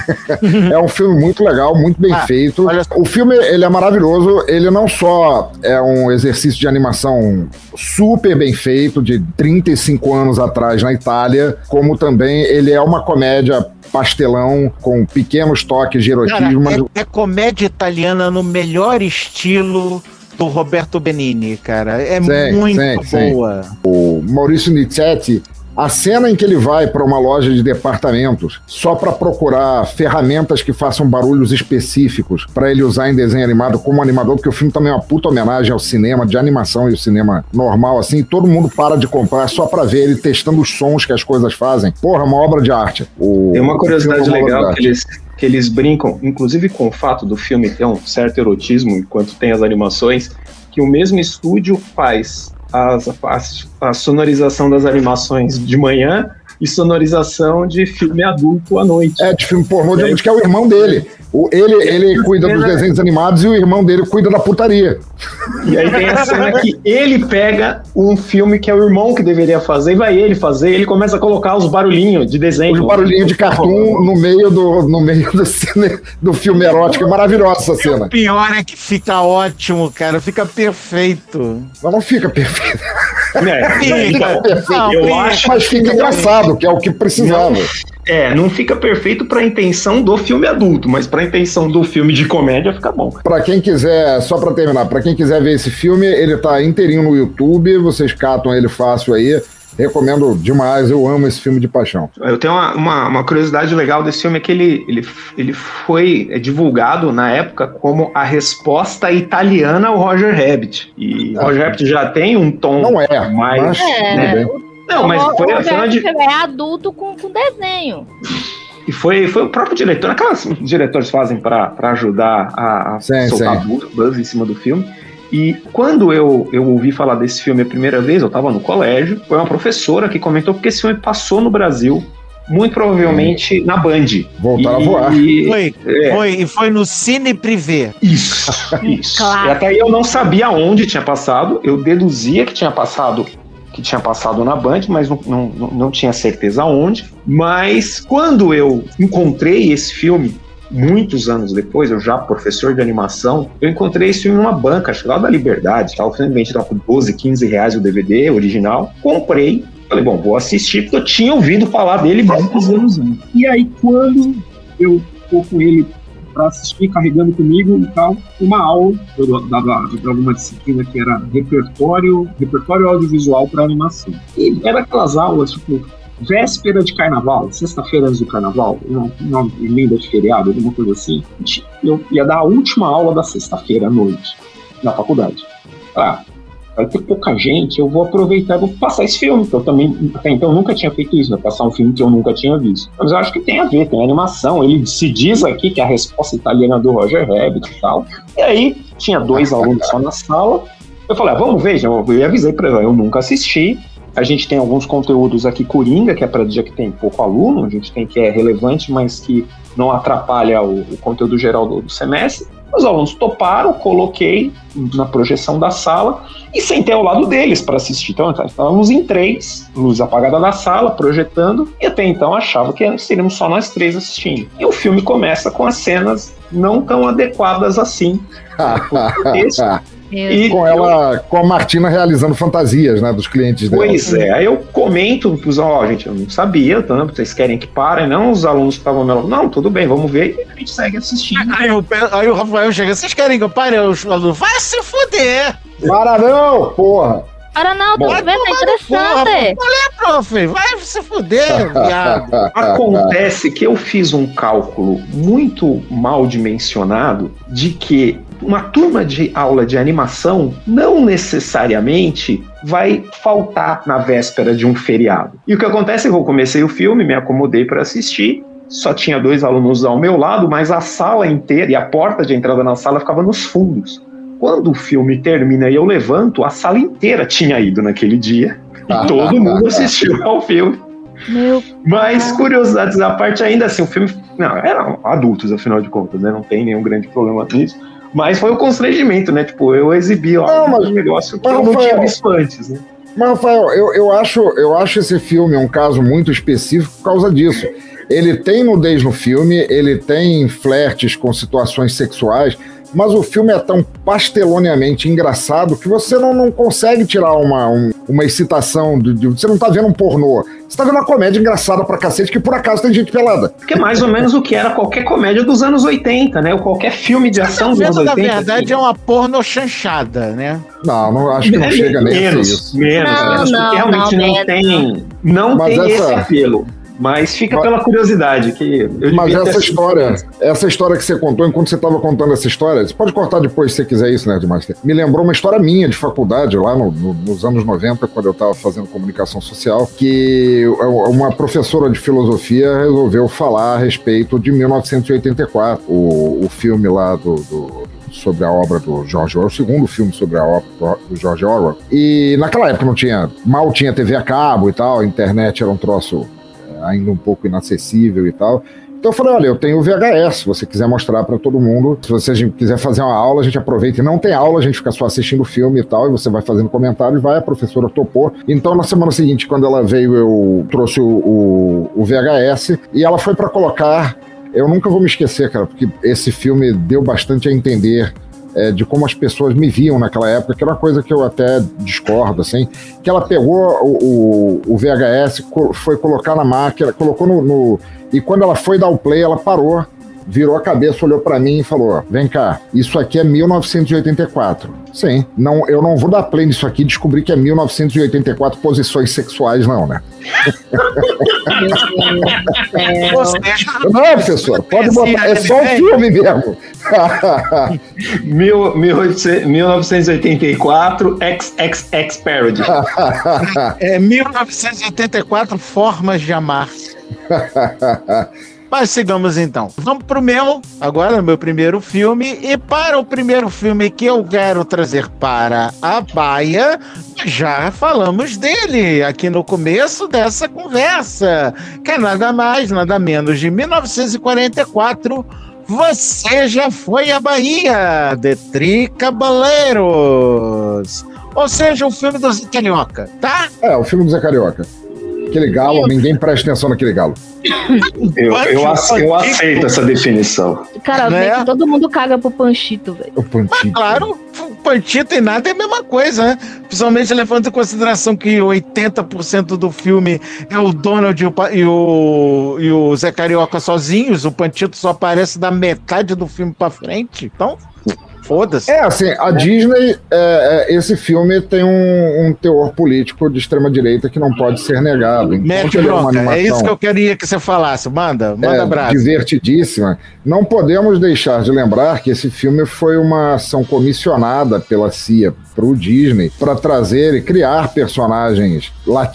É um filme muito legal, muito bem feito. O filme, ele é maravilhoso, ele não só é um exercício de animação super bem feito, de 35 anos atrás na Itália, como também ele é uma comédia pastelão, com pequenos toques de erotismo. Cara, é comédia italiana no melhor estilo do Roberto Benigni, cara. Muito boa. O Maurizio Nicetti, a cena em que ele vai para uma loja de departamentos só para procurar ferramentas que façam barulhos específicos para ele usar em desenho animado como animador, porque o filme também é uma puta homenagem ao cinema de animação e o cinema normal, assim, e todo mundo para de comprar só para ver ele testando os sons que as coisas fazem. Porra, uma obra de arte. Tem uma curiosidade legal que eles brincam, inclusive com o fato do filme ter um certo erotismo enquanto tem as animações, que o mesmo estúdio faz a sonorização das animações de manhã e sonorização de filme adulto à noite. De filme pornô, que é o irmão dele. Ele cuida dos desenhos animados e o irmão dele cuida da putaria. E aí tem a cena que ele pega um filme que é o irmão que deveria fazer, e vai ele fazer, e ele começa a colocar os barulhinhos de desenho. Os barulhinhos de cartoon no meio do filme erótico. É maravilhosa essa cena. O pior é que fica ótimo, cara. Fica perfeito. Mas não fica perfeito. Fica perfeito. Eu acho, mas fica engraçado, que é o que precisava. Não fica perfeito para a intenção do filme adulto, mas para a intenção do filme de comédia fica bom. Para quem quiser, só para terminar, para quem quiser ver esse filme, ele tá inteirinho no YouTube, vocês catam ele fácil aí, Recomendo demais, eu amo esse filme de paixão. Eu tenho uma curiosidade legal desse filme, é que ele foi divulgado na época como a resposta italiana ao Roger Rabbit. E Roger Rabbit já tem um tom mais... Né? Não, mas foi é adulto com desenho. E foi o próprio diretor, aquelas que os diretores fazem para ajudar a soltar buzz em cima do filme. E quando eu ouvi falar desse filme a primeira vez, eu estava no colégio, foi uma professora que comentou porque esse filme passou no Brasil, muito provavelmente na Band. Voltaram a voar. Foi no Cine Privé. Isso. Claro. E até aí eu não sabia onde tinha passado, eu deduzia que tinha passado na Band, mas não tinha certeza onde. Mas quando eu encontrei esse filme, muitos anos depois, eu já professor de animação, eu encontrei esse filme numa banca, acho que lá da Liberdade, o filme estava por 12, 15 reais o DVD original, comprei, falei, bom, vou assistir, porque eu tinha ouvido falar dele muitos anos antes. E aí, quando eu tô com ele para assistir, carregando comigo e tal, uma aula de alguma disciplina que era repertório audiovisual para animação. E era aquelas aulas, tipo, véspera de carnaval, sexta-feira antes do carnaval, uma emenda de feriado, alguma coisa assim. Eu ia dar a última aula da sexta-feira à noite, na faculdade. Vai ter pouca gente, eu vou aproveitar e vou passar esse filme, que eu também, até então, nunca tinha feito isso, né? Passar um filme que eu nunca tinha visto. Mas eu acho que tem a ver, tem animação, ele se diz aqui que é a resposta italiana do Roger Rabbit e tal. E aí, tinha 2 alunos só na sala, eu falei, vamos ver, eu avisei pra ela, eu nunca assisti. A gente tem alguns conteúdos aqui coringa, que é para dizer que tem pouco aluno, a gente tem que é relevante, mas que não atrapalha o conteúdo geral do semestre. Os alunos toparam, coloquei na projeção da sala e sentei ao lado deles para assistir. Então, estávamos em 3, luz apagada da sala, projetando, e até então achava que seríamos só nós 3 assistindo. E o filme começa com as cenas não tão adequadas assim. E com a Martina realizando fantasias, né, dos clientes dela. Pois é, aí eu comento, gente, eu não sabia, vocês querem que parem? Não, os alunos que estavam me não, tudo bem, vamos ver, e a gente segue assistindo. Aí o Rafael chega, vocês querem que eu pare? Os alunos, vai se fuder! Para não, porra! Para não, tô vendo, é interessante. Olha, prof, vai se fuder, viado. Acontece que eu fiz um cálculo muito mal dimensionado de que uma turma de aula de animação não necessariamente vai faltar na véspera de um feriado. E o que acontece é que eu comecei o filme, me acomodei para assistir, só tinha 2 alunos ao meu lado, mas a sala inteira e a porta de entrada na sala ficava nos fundos. Quando o filme termina e eu levanto, a sala inteira tinha ido naquele dia e todo mundo assistiu ao filme. Mas, curiosidades à parte, ainda assim, o filme... Não, eram adultos, afinal de contas, né? Não tem nenhum grande problema nisso. Mas foi o constrangimento, né? Tipo, eu exibi um negócio que eu não tinha visto antes, né? Mas, Rafael, eu acho esse filme um caso muito específico por causa disso. Ele tem nudez no filme, ele tem flertes com situações sexuais, mas o filme é tão pasteloneamente engraçado que você não consegue tirar uma excitação, você não tá vendo um pornô, você tá vendo uma comédia engraçada pra cacete, que por acaso tem gente pelada. Que é mais ou menos o que era qualquer comédia dos anos 80, né? Ou qualquer filme de ação dos anos 80. Na verdade, assim. É uma porno chanchada, né? Não acho que não chega nem a isso. Menos, porque realmente não tem esse apelo. Mas fica pela curiosidade que mas essa história que você contou, enquanto você estava contando essa história, você pode cortar depois se você quiser isso, Nerdmaster. Me lembrou uma história minha de faculdade, lá nos anos 90, quando eu estava fazendo comunicação social, que uma professora de filosofia resolveu falar a respeito de 1984, o filme lá sobre a obra do George Orwell, o segundo filme sobre a obra do George Orwell. E naquela época mal tinha TV a cabo e tal, a internet era um troço ainda um pouco inacessível e tal. Então eu falei, olha, eu tenho o VHS, se você quiser mostrar para todo mundo, se você quiser fazer uma aula, a gente aproveita e não tem aula, a gente fica só assistindo o filme e tal, e você vai fazendo comentários, a professora topou. Então na semana seguinte, quando ela veio, eu trouxe o VHS e ela foi para colocar, eu nunca vou me esquecer, cara, porque esse filme deu bastante a entender de como as pessoas me viam naquela época, que era uma coisa que eu até discordo, assim, que ela pegou o VHS, foi colocar na máquina, colocou e quando ela foi dar o play, ela parou, virou a cabeça, olhou pra mim e falou: vem cá, isso aqui é 1984. Sim, não, eu não vou dar play nisso aqui e descobrir que é 1984 posições sexuais, não, né? Não, professor, pode botar, é só um filme mesmo. 1984 XXX Parody. É 1984 Formas de Amar. Mas sigamos então. Vamos pro meu primeiro filme. E para o primeiro filme que eu quero trazer para a baia, já falamos dele aqui no começo dessa conversa, que é nada mais, nada menos de 1944. Você Já Foi à Bahia, de Tricabaleiros. Ou seja, o filme do Zé Carioca, tá? É, o filme do Zé Carioca. Aquele galo, ninguém presta atenção naquele galo. Eu aceito essa definição. Cara, né? Todo mundo caga pro Panchito, velho. O Panchito. Mas, claro, o Panchito e nada é a mesma coisa, né? Principalmente levando em consideração que 80% do filme é o Donald e o Zé Carioca sozinhos. O Panchito só aparece da metade do filme pra frente. Então, foda-se. É, assim, a Disney, esse filme tem um teor político de extrema-direita que não pode ser negado. Mete bronca, é isso que eu queria que você falasse. Manda abraço. Divertidíssima. Não podemos deixar de lembrar que esse filme foi uma ação comissionada pela CIA para o Disney para trazer e criar personagens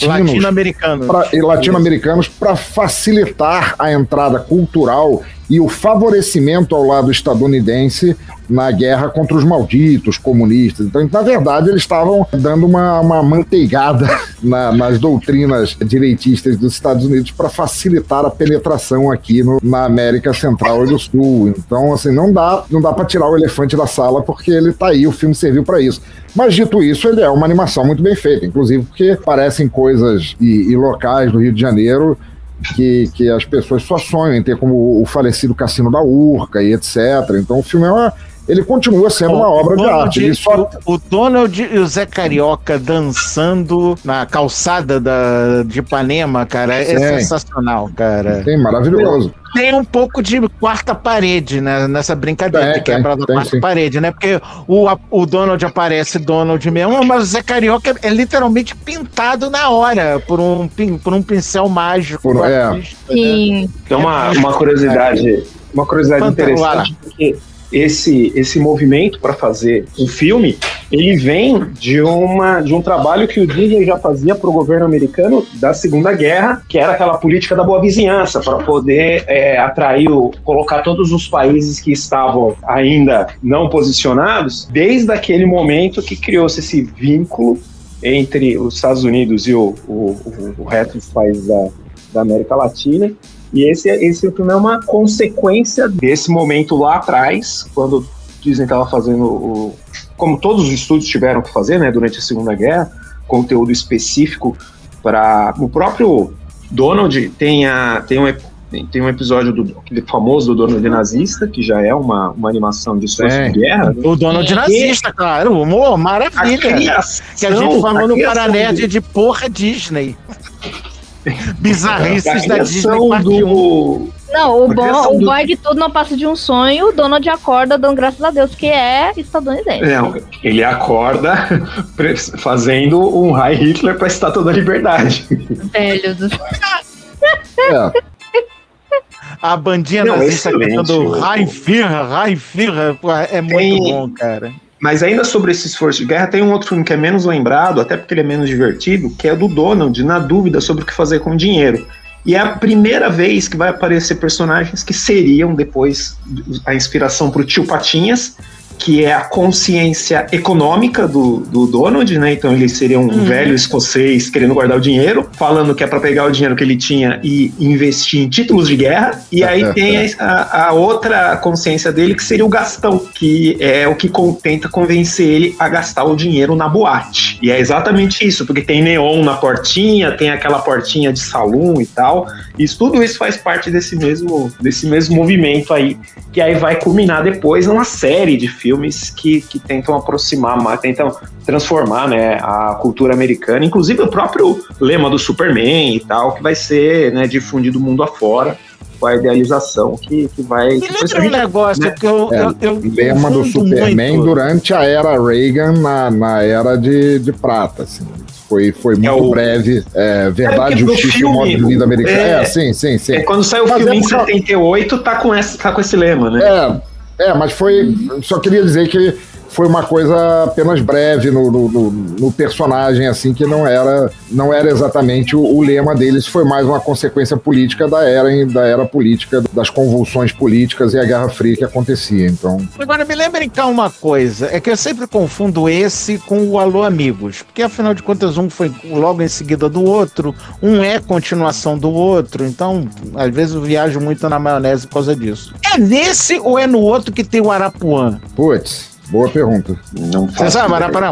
latino-americanos para facilitar a entrada cultural e o favorecimento ao lado estadunidense na guerra contra os malditos comunistas. Então, na verdade, eles estavam dando uma manteigada nas doutrinas direitistas dos Estados Unidos para facilitar a penetração aqui na América Central e do Sul. Então, assim, não dá para tirar o elefante da sala, porque ele tá aí, o filme serviu para isso. Mas, dito isso, ele é uma animação muito bem feita, inclusive porque aparecem coisas e locais do Rio de Janeiro que as pessoas só sonham em ter, como o falecido Cassino da Urca e etc. Então o filme ele continua sendo uma obra de arte. O Donald e o Zé Carioca dançando na calçada de Ipanema, cara, é sensacional, cara. Sim, maravilhoso. Tem um pouco de quarta parede, né, nessa brincadeira de quebrar da quarta parede, né? Porque o Donald aparece Donald mesmo, mas o Zé Carioca é literalmente pintado na hora por um pincel mágico. Sim. Tem uma curiosidade interessante, porque esse movimento para fazer um filme, ele vem de um trabalho que o Disney já fazia para o governo americano da Segunda Guerra, que era aquela política da boa vizinhança, para poder colocar todos os países que estavam ainda não posicionados, desde aquele momento que criou-se esse vínculo entre os Estados Unidos e o resto dos países da América Latina. E esse filme é uma consequência desse momento lá atrás, quando Disney estava fazendo como todos os estúdios tiveram que fazer, né, durante a Segunda Guerra, conteúdo específico para o próprio Donald. Tem um episódio aquele famoso do Donald nazista, que já é uma animação de história de guerra. O Donald nazista, claro, humor, maravilha. Que a gente falou no Paranerd de porra Disney. Bizarrices da Disney parte 1. Não, o bom é que tudo não passa de um sonho. O Donald acorda dando graças a Deus que é estadunidense. Ele acorda fazendo um Heil Hitler para a Estátua da Liberdade. Velho do céu. A bandinha nazista cantando Heil Führer, é muito bom, cara. Mas ainda sobre esse esforço de guerra, tem um outro filme que é menos lembrado, até porque ele é menos divertido, que é do Donald, na dúvida sobre o que fazer com o dinheiro. E é a primeira vez que vai aparecer personagens que seriam depois a inspiração para o Tio Patinhas, que é a consciência econômica do Donald, né? Então ele seria um velho escocês querendo guardar o dinheiro, falando que é para pegar o dinheiro que ele tinha e investir em títulos de guerra. E aí tem a outra consciência dele, que seria o Gastão, que é o que tenta convencer ele a gastar o dinheiro na boate. E é exatamente isso, porque tem neon na portinha, tem aquela portinha de salão e tal. E tudo isso faz parte desse mesmo movimento aí, que aí vai culminar depois numa série de filmes que tentam aproximar, tentam transformar, né, a cultura americana, inclusive o próprio lema do Superman e tal, que vai ser, né, difundido mundo afora. com a idealização que vai... E lembra um negócio que eu lema do Superman muito durante a era Reagan, na era de prata, assim. Foi muito breve. Verdade, Justiça e o Modo de Vida Americano. Sim. Quando saiu o filme em 78, tá com esse lema, né? Mas foi... Só queria dizer que foi uma coisa apenas breve no personagem, assim, que não era exatamente o lema deles, foi mais uma consequência política da era política, das convulsões políticas e a Guerra Fria que acontecia, então... Agora, me lembrem cá uma coisa, é que eu sempre confundo esse com o Alô Amigos, porque afinal de contas um foi logo em seguida do outro, um é continuação do outro, então às vezes eu viajo muito na maionese por causa disso. É nesse ou é no outro que tem o Arapuã? Putz, boa pergunta. Não Você sabe?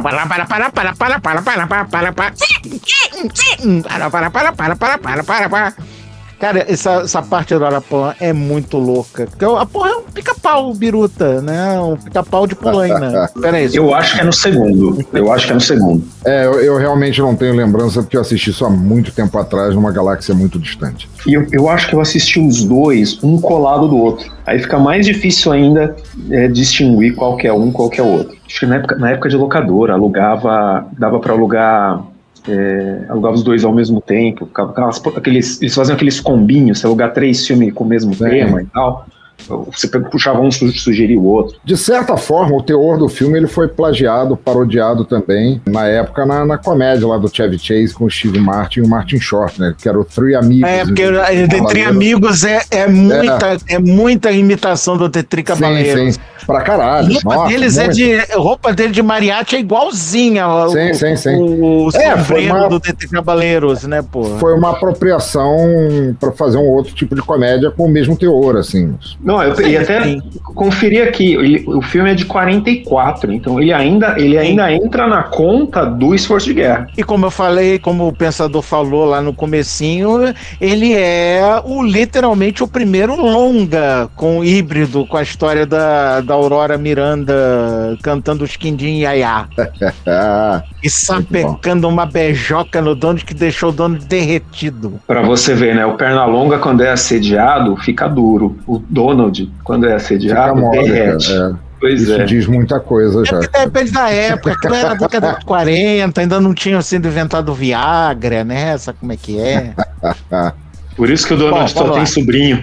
Cara, essa parte do Arapuã é muito louca. Porque a porra é um pica-pau biruta, né? Um pica-pau de pulaina. Pera aí. Eu acho que é no segundo. Eu realmente não tenho lembrança, porque eu assisti isso há muito tempo atrás, numa galáxia muito distante. E eu acho que eu assisti os dois, um colado do outro. Aí fica mais difícil ainda distinguir qual que é um, qual que é o outro. Acho que na época de locadora, dava pra alugar... alugava os dois ao mesmo tempo, eles faziam aqueles combinhos, você alugar 3 filmes com o mesmo tema e tal, você puxava um, sugeria o outro. De certa forma, o teor do filme ele foi plagiado, parodiado também, na época na comédia lá do Chevy Chase com o Steve Martin e o Martin Short, né, que era o Three Amigos. Porque The Three Amigos é muita imitação do The Three Cavaleiros. Sim, pra caralho. A roupa dele de mariachi é igualzinha o sombrero do The Three Cavaleiros, né, pô? Foi uma apropriação pra fazer um outro tipo de comédia com o mesmo teor, assim. Não, eu ia até conferir aqui, o filme é de 44, então ele ainda entra na conta do Esforço de Guerra. E como eu falei, como o Pensador falou lá no comecinho, ele é literalmente o primeiro longa com híbrido, com a história da Aurora Miranda cantando os Quindim Yaya. E sapecando uma beijoca no dono que deixou o dono derretido. Pra você ver, né, o Pernalonga quando é assediado fica duro. O Donald, quando é assediado, derrete. Isso diz muita coisa já. Depende da época, que era a década de 40, ainda não tinha sido inventado o Viagra, né? Sabe como é que é? Por isso que o Donald só tem sobrinho.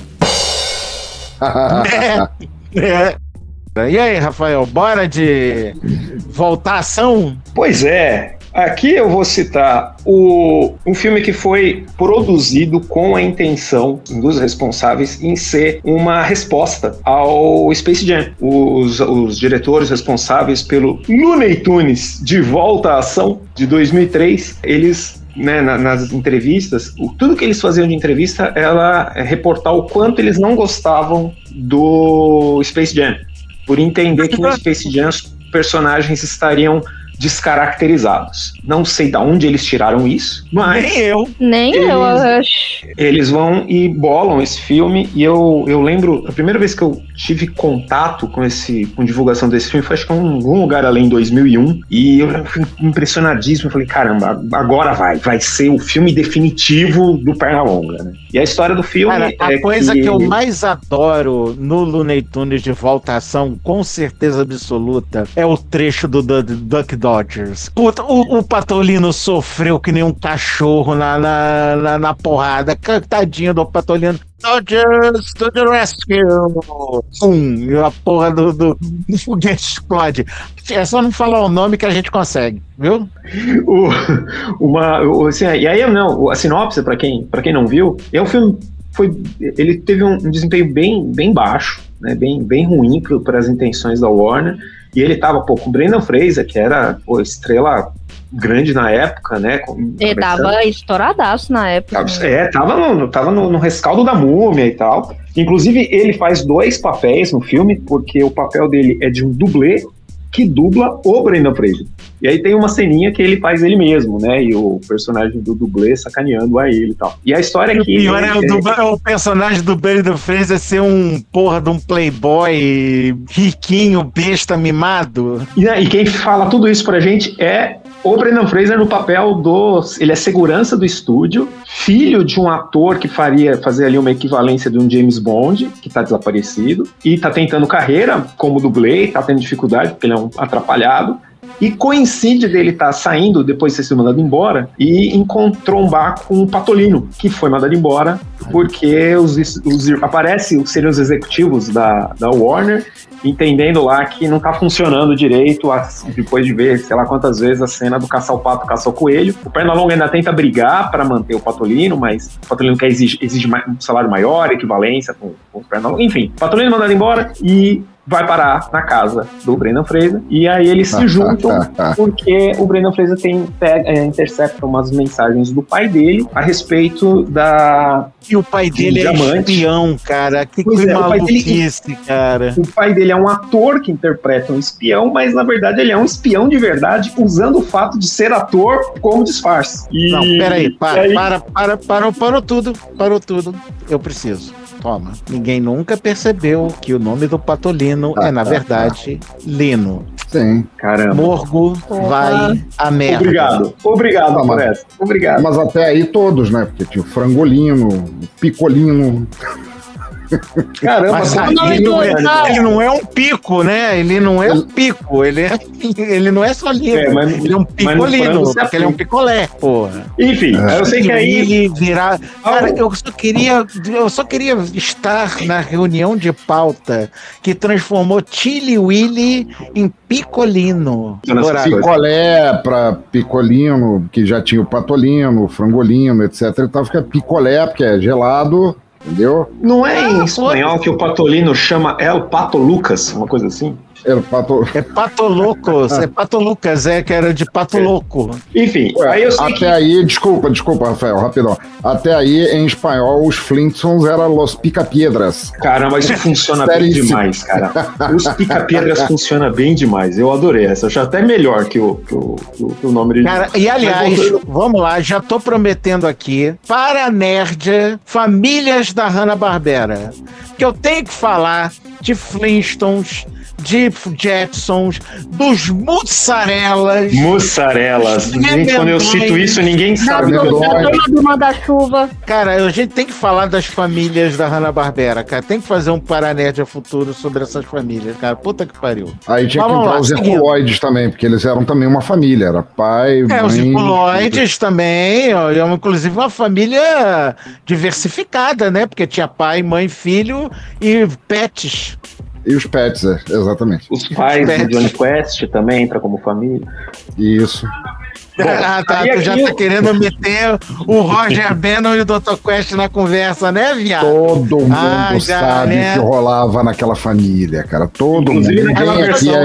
E aí, Rafael, bora de voltar à ação? Pois é. Aqui eu vou citar um filme que foi produzido com a intenção dos responsáveis em ser uma resposta ao Space Jam. Os diretores responsáveis pelo Looney Tunes De Volta à Ação, de 2003, eles... Né, nas entrevistas, tudo que eles faziam de entrevista era reportar o quanto eles não gostavam do Space Jam, por entender que no Space Jam os personagens estariam descaracterizados. Não sei de onde eles tiraram isso, mas... Nem eu acho. Eles vão e bolam esse filme, e eu lembro, a primeira vez que eu tive contato com divulgação desse filme foi acho que em algum lugar além em 2001, e eu fui impressionadíssimo, eu falei, caramba, agora vai ser o filme definitivo do Pernalonga, né? E a história do filme... Cara, a coisa que eu mais adoro no Looney Tunes De Volta à Ação, com certeza absoluta, é o trecho do Duck Dodgers. O Patolino sofreu que nem um cachorro na porrada. Tadinho do Patolino. Dodgers to the rescue! E a porra do foguete explode. É só não falar o nome que a gente consegue, viu? E aí, a sinopse, pra quem não viu, o filme ele teve um desempenho bem baixo, né, bem ruim para as intenções da Warner. E ele tava, com o Brendan Fraser, que era, estrela grande na época, né? Ele tava estouradaço na época. Tava no rescaldo da Múmia e tal. Inclusive, ele faz 2 papéis no filme, porque o papel dele é de um dublê que dubla o Brendan Fraser. E aí tem uma ceninha que ele faz ele mesmo, né? E o personagem do dublê sacaneando a ele e tal. E a história é que... O pior é o personagem do Brendan Fraser ser um porra de um playboy riquinho, besta, mimado. E quem fala tudo isso pra gente é o Brendan Fraser no papel ele é segurança do estúdio, filho de um ator que fazia ali uma equivalência de um James Bond, que tá desaparecido, e tá tentando carreira como dublê, tá tendo dificuldade, porque ele é um atrapalhado. E coincide dele estar saindo depois de ser mandado embora e trombar com o Patolino, que foi mandado embora porque seriam os executivos da Warner, entendendo lá que não tá funcionando direito, depois de ver, sei lá quantas vezes, a cena do caçar o pato, caçar o coelho. O Pernalonga ainda tenta brigar para manter o Patolino, mas o Patolino quer exige um salário maior, equivalência com o Pernalonga. Enfim, o Patolino é mandado embora e vai parar na casa do Brendan Fraser, e aí eles se juntam porque o Brendan Fraser intercepta umas mensagens do pai dele a respeito da... E o pai dele é espião, cara. Que maluquice, cara. O pai dele é um ator que interpreta um espião, mas na verdade ele é um espião de verdade, usando o fato de ser ator como disfarce. Não, peraí, parou tudo. Eu preciso. Toma. Ninguém nunca percebeu que o nome do Patolino é, na verdade, Lino. Sim. Caramba. Morgo vai a merda. Obrigado por essa. Obrigado. Mas até aí todos, né? Porque tinha o Frangolino, o Picolino. Caramba, mas ele não é um pico, né? Ele não é um pico, ele não é só lino, ele é um picolino, porque ele é um picolé, porra. Enfim, eu sei que aí ele virar. Cara, eu só queria estar na reunião de pauta que transformou Chili Willy em picolino. Picolé pra picolino, que já tinha o Patolino, o Frangolino, etc. Então fica picolé, porque é gelado. Entendeu? Não é em espanhol que o Patolino chama El Pato Lucas, uma coisa assim? É Pato Lucas, que era de Pato Louco. Enfim, aí eu sei até aí, desculpa, Rafael, rapidão. Até aí, em espanhol, os Flintstones eram Los Picapiedras. Caramba, isso funciona bem demais, cara. Os Picapiedras funciona bem demais. Eu adorei essa. Acho até melhor que o nome de... Cara, e aliás, vamos lá, já tô prometendo aqui, para a Nerdia, famílias da Hanna-Barbera, que eu tenho que falar de Flintstones, de Jetsons, dos mussarelas. Gente, quando eu cito isso, ninguém sabe. Da Dona do Manda-Chuva. Cara, a gente tem que falar das famílias da Hanna-Barbera, cara. Tem que fazer um Paranerdia futuro sobre essas famílias, cara. Puta que pariu. Aí tinha que entrar os Herculoides também, porque eles eram também uma família. Era pai, mãe... os Herculoides também, ó, inclusive uma família diversificada, né? Porque tinha pai, mãe, filho e pets. E os pets, exatamente. Os pais do Johnny Quest também entram como família. Isso. Bom, tu já tá querendo meter o Roger Bannon e o Dr. Quest na conversa, né, viado? Todo mundo sabe o que rolava naquela família, cara. Todo inclusive mundo. Naquela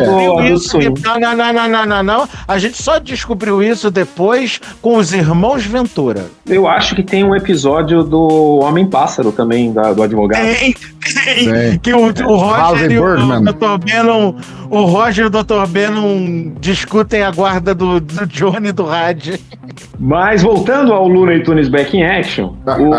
versão Não. A gente só descobriu isso depois com os irmãos Ventura. Eu acho que tem um episódio do Homem-Pássaro também, do advogado. Tem. Que o Roger e o Dr. Bannon... O Roger e o Dr. Bannon discutem a guarda do Johnny do rádio. Mas voltando ao Looney Tunes Back in Action,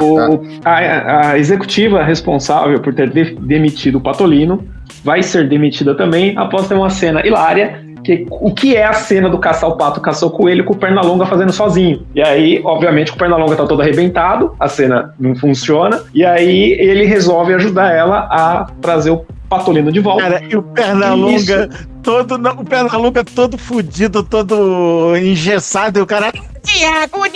a executiva responsável por ter demitido o Patolino vai ser demitida também após ter uma cena hilária. O que é a cena do caçar o pato, caçar o coelho com o Pernalonga fazendo sozinho. E aí, obviamente, o Pernalonga tá todo arrebentado, a cena não funciona, e aí ele resolve ajudar ela a trazer o Patolino de volta. Cara, e o Pernalonga todo fudido, todo engessado, e o cara... Que agonia!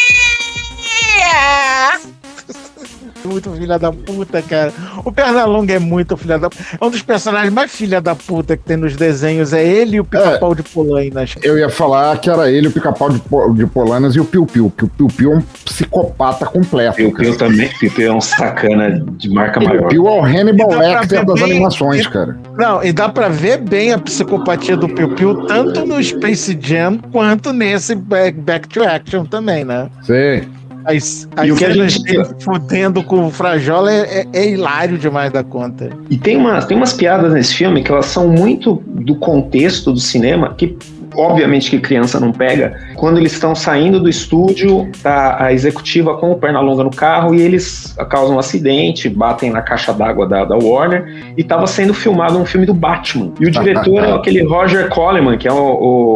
Muito filha da puta, cara. O Pernalonga é muito filha da puta. É um dos personagens mais filha da puta que tem nos desenhos. É ele e o Pica-Pau de Polainas. Eu ia falar que era ele, o Pica-Pau de Polainas e o Piu-Piu. Que o Piu-Piu é um psicopata completo. Piu-Piu também. Piu-Piu é um sacana de marca maior. O Piu é o Hannibal Lecter das animações, cara. Não, e dá pra ver bem a psicopatia do Piu-Piu tanto no Space Jam quanto nesse Back to Action também, né? Sim. Aqueles fudendo com o Frajola é hilário demais da conta. E tem umas piadas nesse filme que elas são muito do contexto do cinema, que obviamente que criança não pega. Quando eles estão saindo do estúdio, tá a executiva com o Pernalonga no carro e eles causam um acidente, batem na caixa d'água da Warner, e estava sendo filmado um filme do Batman. E o diretor é aquele Roger Coleman, que é o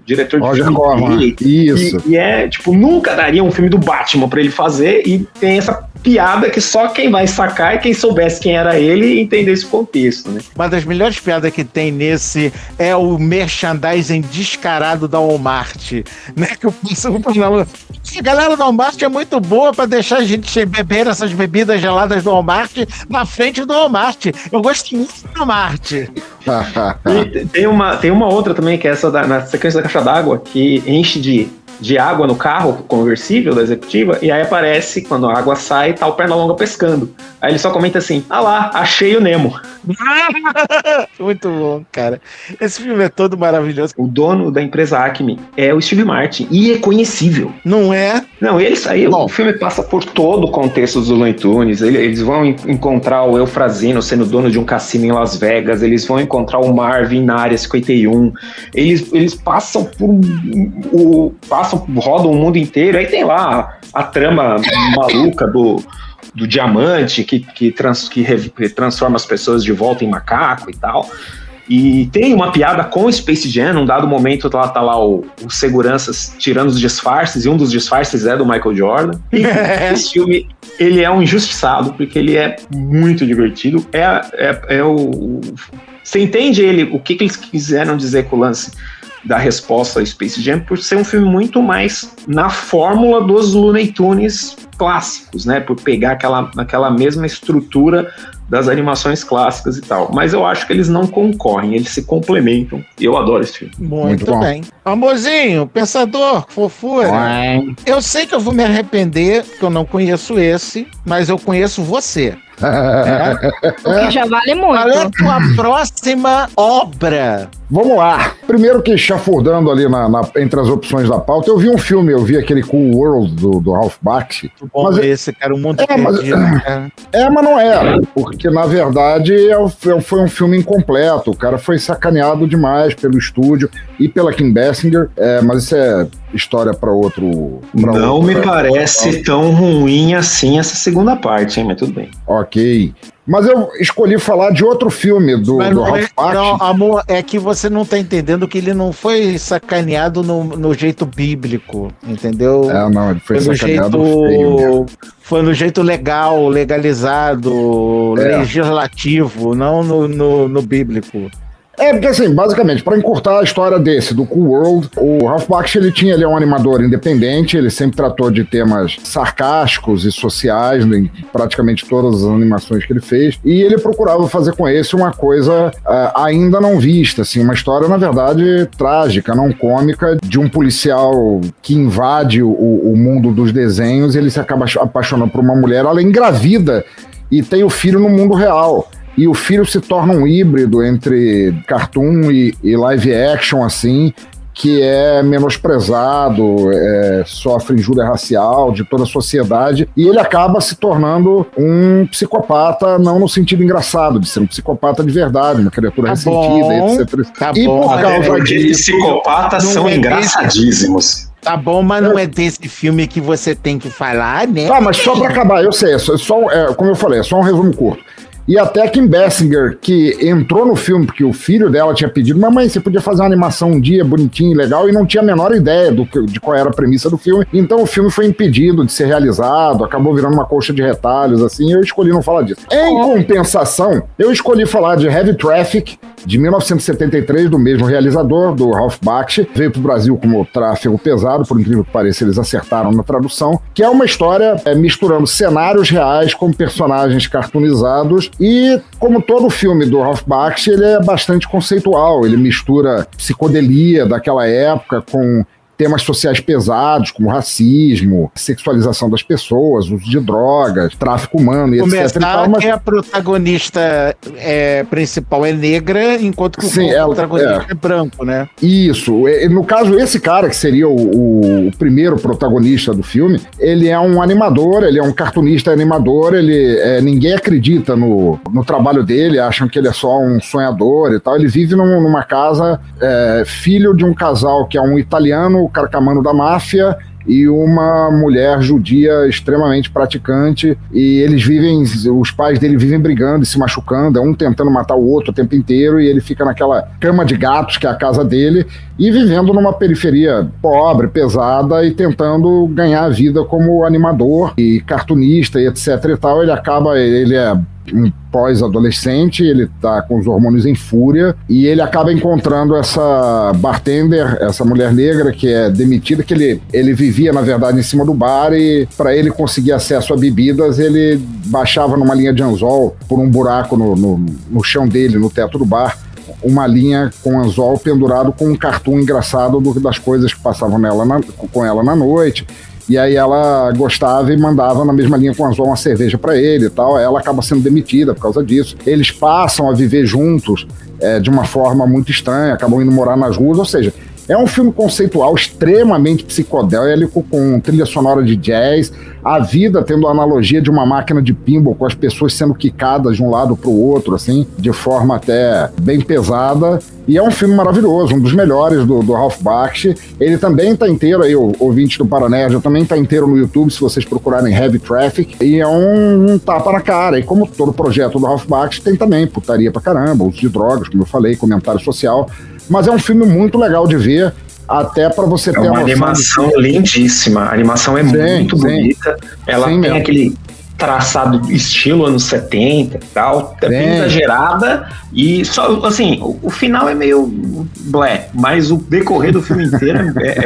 diretor de Roger filme Corman. dele. Isso. E é, tipo, nunca daria um filme do Batman pra ele fazer, e tem essa piada que só quem vai sacar é quem soubesse quem era ele e entender esse contexto, né? Uma das melhores piadas que tem nesse é o merchandising descarado da Walmart, né? Que a galera da Walmart é muito boa pra deixar a gente beber essas bebidas geladas do Walmart na frente do Walmart. Eu gosto muito do Walmart. E tem uma outra também, que é essa na sequência da caixa d'água, que enche de água no carro conversível da executiva, e aí aparece, quando a água sai, tá o Pernalonga pescando. Aí ele só comenta assim, lá, achei o Nemo. Muito bom, cara. Esse filme é todo maravilhoso. O dono da empresa Acme é o Steve Martin, e é conhecível. Não é? Não, ele saiu. O filme passa por todo o contexto dos Looney Tunes. Eles vão encontrar o Eufrazino sendo dono de um cassino em Las Vegas. Eles vão encontrar o Marvin na Área 51. Eles passam por rodam o mundo inteiro. Aí tem lá a trama maluca do diamante que transforma as pessoas de volta em macaco e tal. E tem uma piada com o Space Jam. Num dado momento tá lá os seguranças tirando os disfarces, e um dos disfarces é do Michael Jordan. E esse filme, ele é um injustiçado, porque ele é muito divertido. Você entende o que eles quiseram dizer com o lance da resposta ao Space Jam, por ser um filme muito mais na fórmula dos Looney Tunes clássicos, né? Por pegar aquela mesma estrutura das animações clássicas e tal. Mas eu acho que eles não concorrem, eles se complementam. E eu adoro esse filme. Muito bem. Amorzinho, pensador, fofura. Eu sei que eu vou me arrepender, porque eu não conheço esse, mas eu conheço você. O que já vale muito. Qual é a tua próxima obra? Vamos lá. Primeiro que chafurdando ali entre as opções da pauta, eu vi aquele Cool World do Ralph Bakshi. Bom, esse, cara, o mundo perdido. Mas não era, porque na verdade foi um filme incompleto. O cara foi sacaneado demais pelo estúdio e pela Kim Basinger, mas isso é história para outro... Não me parece tão ruim assim essa segunda parte, hein? Mas tudo bem. Ok. Mas eu escolhi falar de outro filme do Ralph Bakshi. Não, amor, é que você não tá entendendo que ele não foi sacaneado no jeito bíblico, entendeu? Não, ele foi sacaneado feio. Foi no jeito legal, legalizado, legislativo, não no bíblico. Porque assim, basicamente, para encurtar a história do Cool World, o Ralph Bakshi, ele é um animador independente, ele sempre tratou de temas sarcásticos e sociais em praticamente todas as animações que ele fez, e ele procurava fazer com esse uma coisa ainda não vista, assim, uma história, na verdade, trágica, não cômica, de um policial que invade o mundo dos desenhos, e ele se acaba apaixonando por uma mulher, ela engravida e tem o filho no mundo real. E o filho se torna um híbrido entre cartoon e live action, assim, que é menosprezado, sofre injúria racial de toda a sociedade, e ele acaba se tornando um psicopata, não no sentido engraçado, de ser um psicopata de verdade, uma criatura ressentida, etc. E por causa disso, psicopatas são engraçadíssimos. Tá bom, mas não é desse filme que você tem que falar, né? Tá, mas só pra acabar, eu sei, como eu falei, é só um resumo curto. E até a Kim Basinger, que entrou no filme porque o filho dela tinha pedido, mamãe, você podia fazer uma animação um dia bonitinha e legal, e não tinha a menor ideia de qual era a premissa do filme. Então o filme foi impedido de ser realizado, acabou virando uma colcha de retalhos, assim, e eu escolhi não falar disso. Em compensação, eu escolhi falar de Heavy Traffic, de 1973, do mesmo realizador, do Ralph Bakshi. Veio pro Brasil como Tráfego Pesado, por incrível que pareça, eles acertaram na tradução, que é uma história misturando cenários reais com personagens cartoonizados. E, como todo filme do Ralph Bakshi, ele é bastante conceitual. Ele mistura psicodelia daquela época com temas sociais pesados, como racismo, sexualização das pessoas, uso de drogas, tráfico humano e etc. Que a protagonista principal é negra, enquanto que o protagonista é branco, né? Isso. No caso, esse cara, que seria o primeiro protagonista do filme, ele é um animador, ele é um cartunista animador, ninguém acredita no trabalho dele, acham que ele é só um sonhador e tal. Ele vive numa casa, filho de um casal que é um italiano, carcamano da máfia, e uma mulher judia extremamente praticante, e os pais dele vivem brigando e se machucando, um tentando matar o outro o tempo inteiro, e ele fica naquela cama de gatos que é a casa dele, e vivendo numa periferia pobre, pesada, e tentando ganhar a vida como animador e cartunista e etc e tal. Ele é um pós-adolescente, ele tá com os hormônios em fúria, e ele acaba encontrando essa bartender, essa mulher negra que é demitida, que ele vivia, na verdade, em cima do bar, e para ele conseguir acesso a bebidas, ele baixava numa linha de anzol por um buraco no chão dele, no teto do bar, uma linha com anzol pendurado com um cartoon engraçado das coisas que passavam com ela na noite. E aí ela gostava e mandava na mesma linha com anzol uma cerveja para ele e tal. Ela acaba sendo demitida por causa disso. Eles passam a viver juntos de uma forma muito estranha, acabam indo morar nas ruas, ou seja, é um filme conceitual extremamente psicodélico, com trilha sonora de jazz, a vida tendo a analogia de uma máquina de pinball, com as pessoas sendo quicadas de um lado para o outro, assim, de forma até bem pesada. E é um filme maravilhoso, um dos melhores do Ralph Bakshi. Ele também está inteiro, aí, o ouvinte do Paranerd, também está inteiro no YouTube, se vocês procurarem Heavy Traffic. E é um tapa na cara. E como todo projeto do Ralph Bakshi, tem também putaria pra caramba, uso de drogas, como eu falei, comentário social. Mas é um filme muito legal de ver, até para você ter uma animação lindíssima. A animação é muito bonita. Ela tem aquele traçado estilo anos 70 e tal, é bem exagerada, e só, assim, o final é meio blé, mas o decorrer do filme inteiro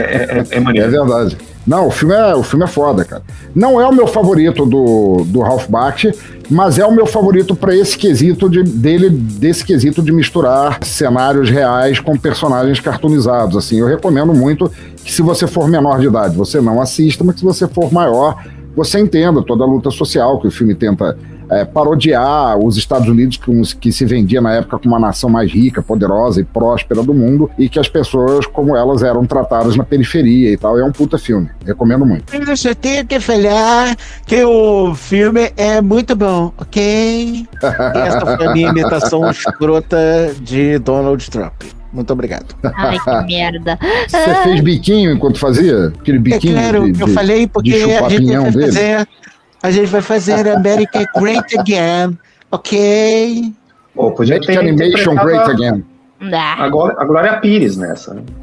é maneiro. É verdade. Não, o filme é foda, cara. Não é o meu favorito do Ralph Bakshi, mas é o meu favorito para esse quesito desse quesito de misturar cenários reais com personagens cartoonizados. Assim, eu recomendo muito que, se você for menor de idade, você não assista, mas que se você for maior, você entenda toda a luta social que o filme tenta parodiar os Estados Unidos, que se vendia na época como uma nação mais rica, poderosa e próspera do mundo, e que as pessoas, como elas, eram tratadas na periferia e tal. É um puta filme, recomendo muito. Eu só tenho que falar que o filme é muito bom, ok? E essa foi a minha imitação escrota de Donald Trump. Muito obrigado. Ai, que merda. Você fez biquinho enquanto fazia? Aquele biquinho? É claro, eu falei porque a gente vai fazer America Great Again, ok? Pô, podia Make Animation Great Again. A Glória Pires nessa. Né?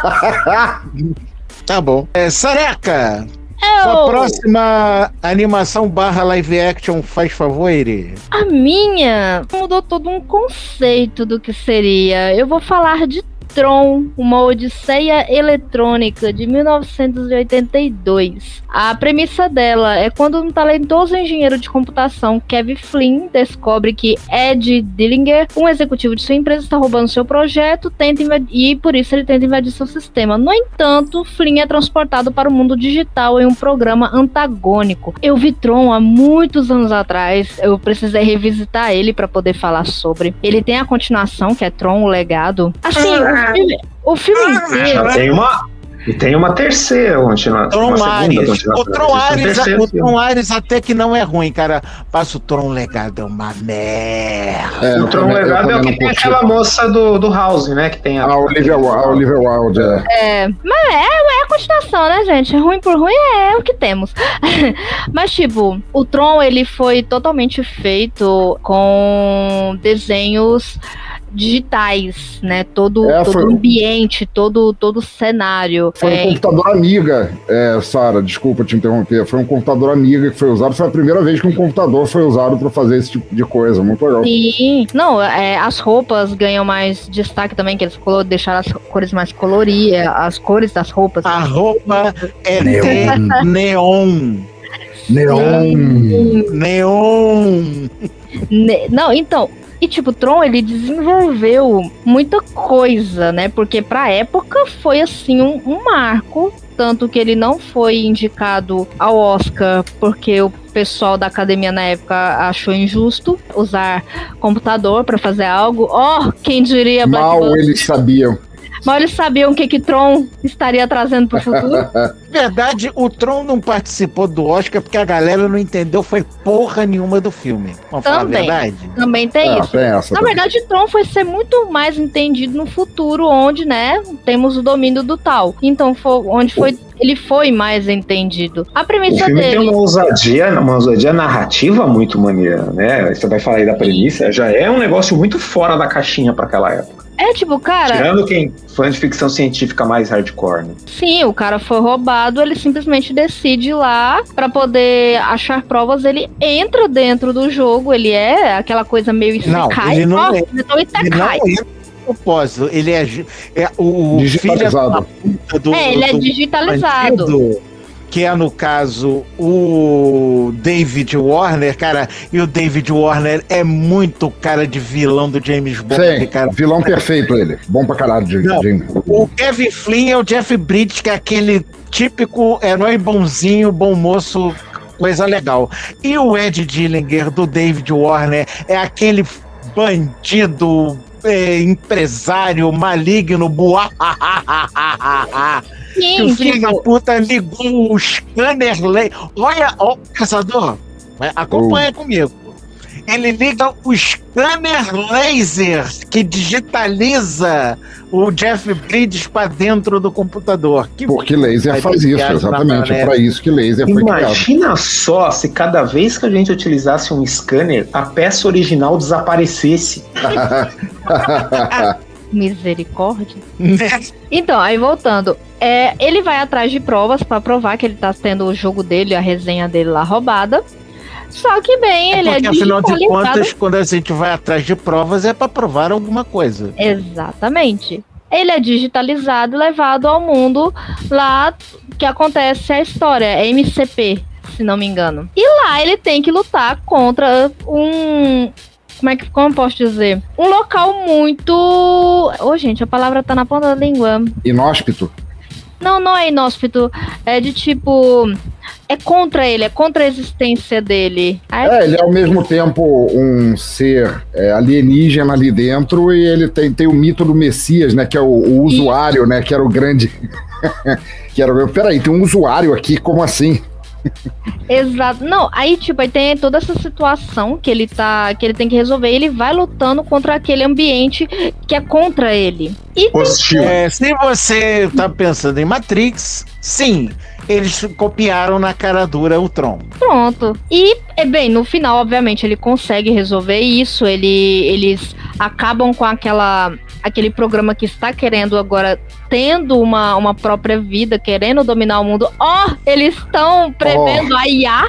Tá bom. Sareca! Sua próxima animação / live action, faz favor, Iri? A minha mudou todo um conceito do que seria. Eu vou falar de Tron, uma odisseia eletrônica de 1982. A premissa dela é quando um talentoso engenheiro de computação, Kevin Flynn, descobre que Ed Dillinger, um executivo de sua empresa, está roubando seu projeto, e por isso ele tenta invadir seu sistema. No entanto, Flynn é transportado para o mundo digital em um programa antagônico. Eu vi Tron há muitos anos atrás, eu precisei revisitar ele para poder falar sobre. Ele tem a continuação, que é Tron, o Legado. Assim, o filme inteiro... Tem uma terceira continuação. O Tron Ares até que não é ruim, cara. Passa o Tron Legado, é uma merda. O Tron Legado é o que tem aquela moça do House, né? Que tem a Olivia Wilde. Mas é a continuação, né, gente? Ruim por ruim é o que temos. Mas, tipo, o Tron, ele foi totalmente feito com desenhos digitais, né? Todo o ambiente, todo o cenário. Foi um computador Amiga, Sara, desculpa te interromper. Foi um computador Amiga que foi usado. Foi a primeira vez que um computador foi usado para fazer esse tipo de coisa. Muito legal. Sim. Não, as roupas ganham mais destaque também, que eles deixaram as cores mais coloridas, as cores das roupas. A roupa é neon. Não, então... E tipo, o Tron, ele desenvolveu muita coisa, né? Porque pra época foi, assim, um marco. Tanto que ele não foi indicado ao Oscar porque o pessoal da academia na época achou injusto usar computador pra fazer algo. Quem diria... Mal eles sabiam. Mas eles sabiam o que Tron estaria trazendo pro futuro. Na verdade, o Tron não participou do Oscar porque a galera não entendeu, foi porra nenhuma do filme. Vamos falar a verdade? Também tem isso. Na verdade, Tron foi ser muito mais entendido no futuro, onde, né, temos o domínio do tal. Então, onde foi ele foi mais entendido. A premissa O filme dele... tem uma ousadia narrativa muito maneira, né? Você vai falar aí da premissa, já é um negócio muito fora da caixinha pra aquela época. tipo, cara... Tirando quem fã de ficção científica mais hardcore, né? Sim, o cara foi roubado, ele simplesmente decide ir lá pra poder achar provas, ele entra dentro do jogo, ele é aquela coisa meio Isekai. Ele não é. Então Ele não é propósito, ele é o Digitalizado. filho do ele é digitalizado. bandido, que é, no caso, o David Warner, cara, e o David Warner é muito cara de vilão do James Bond, Sim, cara. vilão perfeito ele. Bom pra caralho de Não, James. o Kevin Flynn é o Jeff Bridges, que é aquele típico herói bonzinho, bom moço, coisa legal. E o Ed Dillinger, do David Warner, é aquele bandido, empresário, maligno, boa. Que o filho da puta ligou o scanner. Olha, ó, caçador, acompanha comigo. Ele liga o scanner laser que digitaliza o Jeff Bridges para dentro do computador. Porque laser faz isso, exatamente. É pra isso que laser foi criado. Imagina só se cada vez que a gente utilizasse um scanner, a peça original desaparecesse. Misericórdia. Então, aí voltando. Ele vai atrás de provas pra provar que ele tá tendo o jogo dele, a resenha dele lá roubada. Só que bem, ele é digitalizado. Afinal de contas, quando a gente vai atrás de provas, é pra provar alguma coisa. Exatamente. Ele é digitalizado e levado ao mundo lá que acontece a história, é MCP, se não me engano. E lá ele tem que lutar contra como eu posso dizer? Um local muito... gente, a palavra tá na ponta da língua. Inóspito? Não é inóspito. É de tipo... É contra ele, é contra a existência dele. Ele é ao mesmo tempo um ser alienígena ali dentro e ele tem o mito do Messias, né? Que é o usuário, né? Que era o grande... Peraí, tem um usuário aqui, como assim? Exato. Não, aí tem toda essa situação que ele tem que resolver. Ele vai lutando contra aquele ambiente que é contra ele. E hostil. Se você tá pensando em Matrix, sim, eles copiaram na cara dura o Tron. Pronto. E, bem, no final, obviamente, ele consegue resolver isso. Eles acabam com aquele programa que está querendo agora, tendo uma própria vida, querendo dominar o mundo. Eles estão prevendo a IA.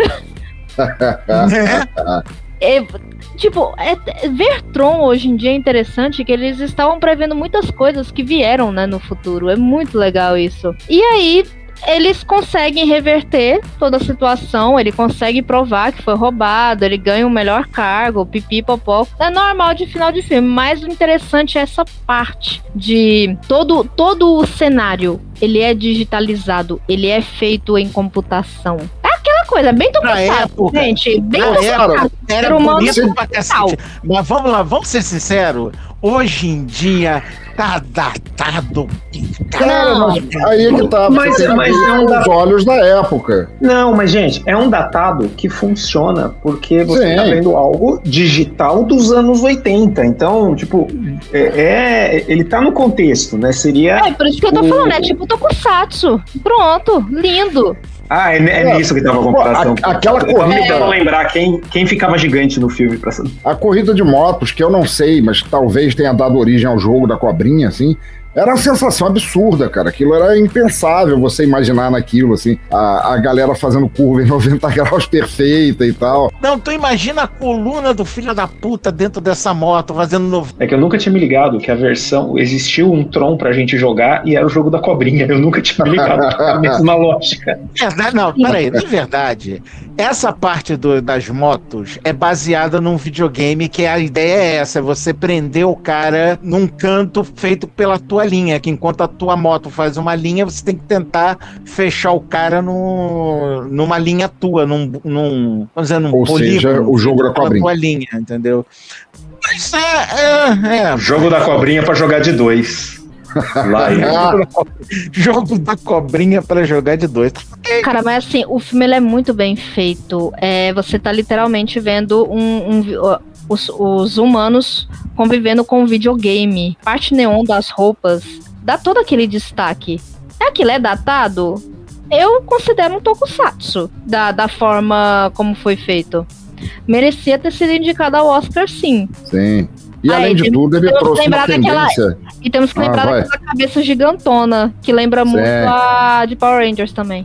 Ver Tron hoje em dia é interessante, que eles estavam prevendo muitas coisas que vieram, né, no futuro. É muito legal isso. E aí... eles conseguem reverter toda a situação, ele consegue provar que foi roubado, ele ganha o melhor cargo, pipipopó. É normal de final de filme, mas o interessante é essa parte de todo o cenário. Ele é digitalizado, ele é feito em computação. É aquela coisa, bem tokusatsu, gente. Bem tokusatsu. Era bonito pra cacete. Mas vamos lá, vamos ser sinceros. Hoje em dia tá datado. Cara, aí é que tá. Mas os olhos da época. Não, mas gente, é um datado que funciona porque você tá vendo algo digital dos anos 80. Então, ele tá no contexto, né? Seria... por isso que eu tô falando, é tipo tokusatsu. Pronto, lindo. É nisso que tava a comparação. Aquela corrida... Eu não lembrar quem ficava gigante no filme. A corrida de motos, que eu não sei, mas talvez tenha dado origem ao jogo da cobrinha, assim... Era uma sensação absurda, cara. Aquilo era impensável você imaginar naquilo, assim. A galera fazendo curva em 90 graus perfeita e tal. Não, tu imagina a coluna do filho da puta dentro dessa moto fazendo... É que eu nunca tinha me ligado que a versão... Existiu um Tron pra gente jogar e era o jogo da cobrinha. Eu nunca tinha me ligado a mesma lógica. Não, peraí. De verdade, essa parte das motos é baseada num videogame que a ideia é essa. É você prender o cara num canto feito pela tua linha, que enquanto a tua moto faz uma linha, você tem que tentar fechar o cara numa linha tua, num ou polígono, seja, o jogo da cobrinha. Tua linha, entendeu? Mas jogo da cobrinha pra jogar de 2. Jogo da cobrinha pra jogar de 2. Cara, mas assim, o filme ele é muito bem feito. Você tá literalmente vendo os humanos convivendo com o videogame. Parte neon das roupas dá todo aquele destaque Aquilo é datado? Eu considero um tokusatsu, da forma como foi feito. Merecia ter sido indicado ao Oscar, sim. Sim. E além de tudo, ele trouxe uma tendência. E temos que lembrar daquela cabeça gigantona, que lembra muito a de Power Rangers também.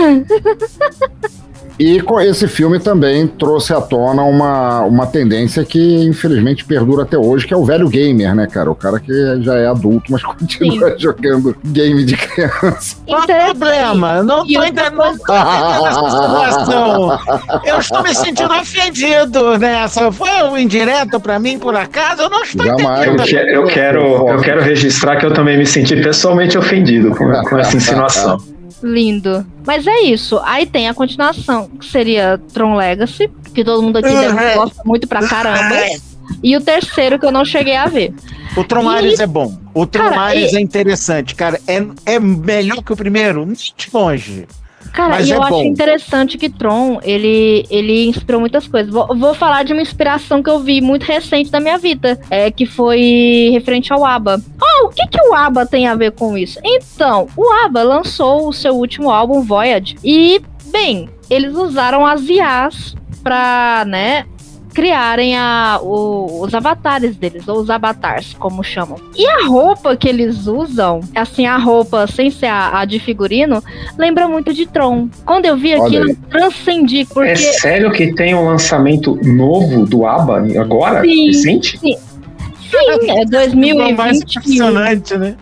E esse filme também trouxe à tona uma tendência que, infelizmente, perdura até hoje, que é o velho gamer, né, cara? O cara que já é adulto, mas continua jogando game de criança. Qual o problema? Não tô entendendo essa situação. Eu estou me sentindo ofendido nessa. Foi um indireto pra mim, por acaso? Eu não estou entendendo. Eu quero registrar que eu também me senti pessoalmente ofendido com essa insinuação. Lindo. Mas é isso. Aí tem a continuação, que seria Tron Legacy, que todo mundo aqui gosta muito pra caramba. E o terceiro que eu não cheguei a ver. O Tron Ares é bom. O Tron Ares é interessante, cara. É melhor que o primeiro? Nem de longe. Cara, mas e eu acho interessante que Tron, ele inspirou muitas coisas. Vou falar de uma inspiração que eu vi muito recente da minha vida, que foi referente ao ABBA. O que o ABBA tem a ver com isso? Então, o ABBA lançou o seu último álbum, Voyage, e, bem, eles usaram as IAs pra, né, criarem os avatares deles, ou os avatars, como chamam. E a roupa que eles usam, assim, a roupa sem ser a de figurino, lembra muito de Tron. Quando eu vi aquilo, eu transcendi, porque... É sério que tem um lançamento novo do ABBA agora? Sim, recente? Sim, é 2021. Mais impressionante, né?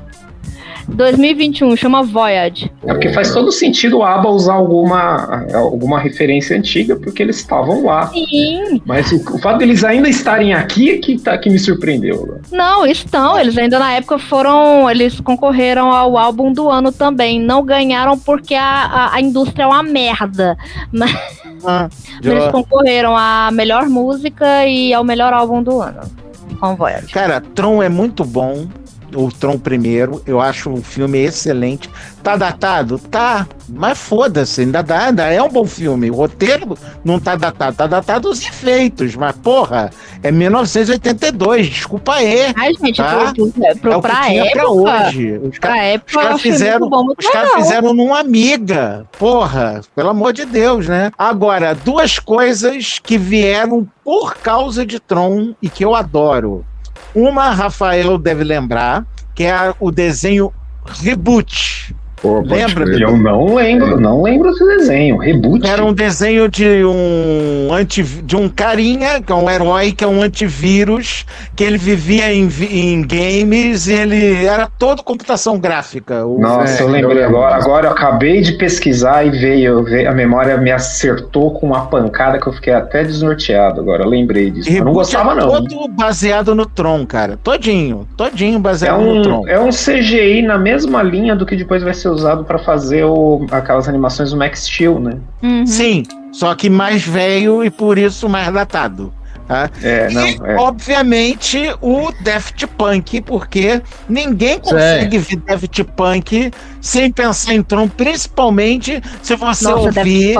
2021, chama Voyage. É porque faz todo sentido o ABBA usar alguma referência antiga, porque eles estavam lá. Sim. Mas o fato deles ainda estarem aqui é que me surpreendeu. Não, estão. Eles ainda na época eles concorreram ao álbum do ano também. Não ganharam porque a indústria é uma merda. Mas eles concorreram à melhor música e ao melhor álbum do ano. Com Voyage. Cara, Tron é muito bom. O Tron primeiro, eu acho um filme excelente. Tá datado? Tá, mas foda-se, ainda é um bom filme. O roteiro não tá datado os efeitos, mas porra, é 1982, desculpa aí. Ai, gente, tá? pra época, hoje. Os caras fizeram numa Amiga, porra, pelo amor de Deus, né? Agora, duas coisas que vieram por causa de Tron e que eu adoro. Uma, Rafael deve lembrar, que é o desenho Reboot. Lembra? Eu não lembro do desenho. Reboot. Era um desenho de um carinha, que é um herói, que é um antivírus, que ele vivia em games e ele era todo computação gráfica. Nossa, eu lembrei agora eu acabei de pesquisar e veio a memória me acertou com uma pancada que eu fiquei até desnorteado agora, eu lembrei disso. Eu não gostava não. Todo baseado no Tron, cara. Todinho baseado no Tron. É um CGI na mesma linha do que depois vai ser usado para fazer aquelas animações do Max Steel, né? Uhum. Sim, só que mais velho e por isso mais datado. Tá? Obviamente, o Daft Punk, porque ninguém consegue ver Daft Punk sem pensar em Tron, principalmente se você ouvir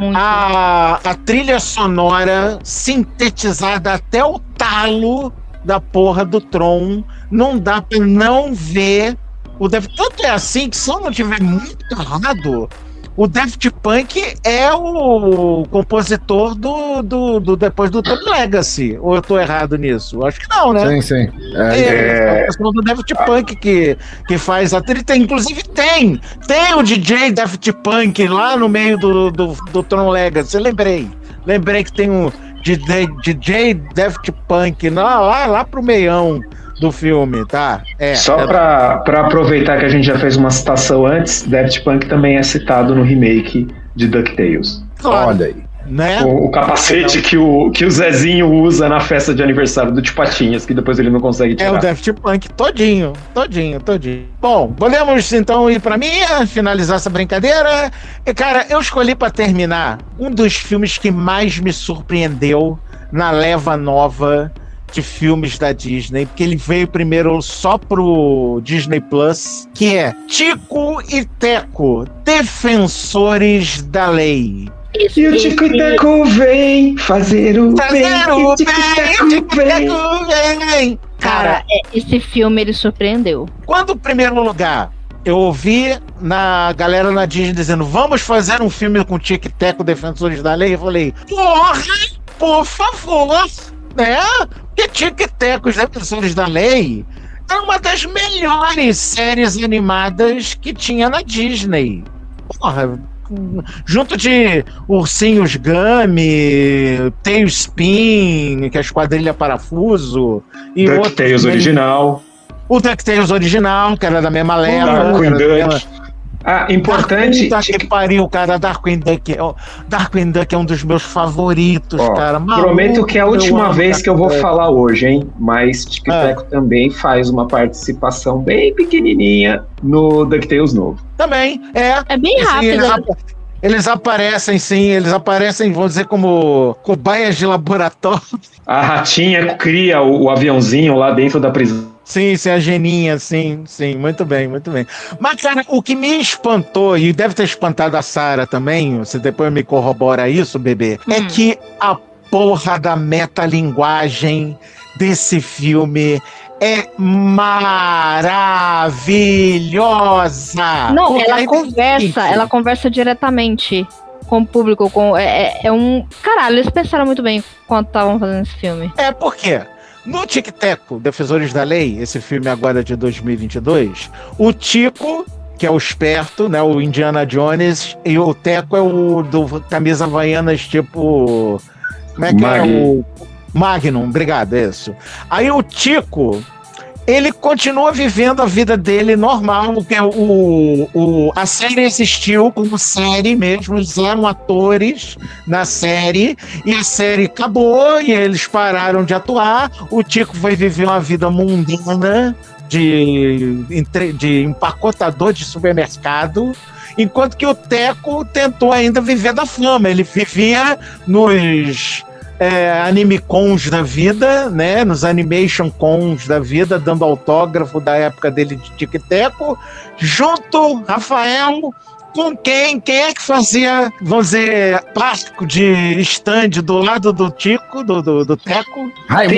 a trilha sonora sintetizada até o talo da porra do Tron. Não dá pra não ver. Tanto é assim que, se eu não tiver muito errado, o Daft Punk é o compositor do depois do Tron Legacy. Ou eu tô errado nisso? Acho que não, né? Sim. É a questão do Daft Punk que faz a trilha. Inclusive tem o DJ Daft Punk lá no meio do Tron Legacy. Lembrei que tem um DJ Daft Punk lá pro meião do filme, tá? Só pra aproveitar que a gente já fez uma citação antes, Daft Punk também é citado no remake de DuckTales. Claro. Olha aí. Né? O capacete que o Zezinho usa na festa de aniversário do Tio Patinhas, que depois ele não consegue tirar. É o Daft Punk todinho. Bom, podemos então ir pra mim, finalizar essa brincadeira. E, cara, eu escolhi pra terminar um dos filmes que mais me surpreendeu na leva nova de filmes da Disney, porque ele veio primeiro só pro Disney Plus, que é Tico e Teco, Defensores da Lei. E o Tico e Teco vem fazer o bem. Tico e Teco vem. Cara, esse filme ele surpreendeu. Quando, em primeiro lugar, eu ouvi na galera na Disney dizendo, vamos fazer um filme com Tic-Teco, Defensores da Lei. Eu falei, porra, por favor, né? Porque Tic-Teco, os Defensores da Lei, é uma das melhores séries animadas que tinha na Disney. Porra, junto de Ursinhos Gummy, Tailspin, que é a Esquadrilha Parafuso, e DuckTales original. O DuckTales original, que era da mesma leva. Darkwing Duck. Importante. Que pariu, cara. Darkwing Duck é um dos meus favoritos, cara. Maluco, prometo que é a última vez que eu vou falar hoje, hein? Mas Tic-Teco também faz uma participação bem pequenininha no DuckTales novo. Também, é. É bem rápido. Eles aparecem, vamos dizer, como cobaias de laboratório. A ratinha cria o aviãozinho lá dentro da prisão. Sim, a geninha, sim, muito bem. Mas, cara, o que me espantou, e deve ter espantado a Sarah também, você depois me corrobora isso, bebê, é que a porra da metalinguagem desse filme é maravilhosa. Não, ela conversa diretamente com o público, Caralho, eles pensaram muito bem quando estavam fazendo esse filme. É, por quê? No Tic-Teco, Defensores da Lei, esse filme agora de 2022, o Tico, que é o esperto, né, o Indiana Jones, e o Teco é o do camisa havaianas tipo... Como é que é o... Magnum, obrigado, é isso. Aí o Tico, ele continua vivendo a vida dele normal, porque a série existiu como série mesmo, eles eram atores na série, e a série acabou, e eles pararam de atuar, o Tico foi viver uma vida mundana de empacotador de supermercado, enquanto que o Teco tentou ainda viver da fama, ele vivia nos... anime cons da vida, né? Nos animation cons da vida, dando autógrafo da época dele de Tic-Teco, junto, Rafael, com quem é que fazia, vamos dizer, plástico de stand do lado do Tico, do Teco?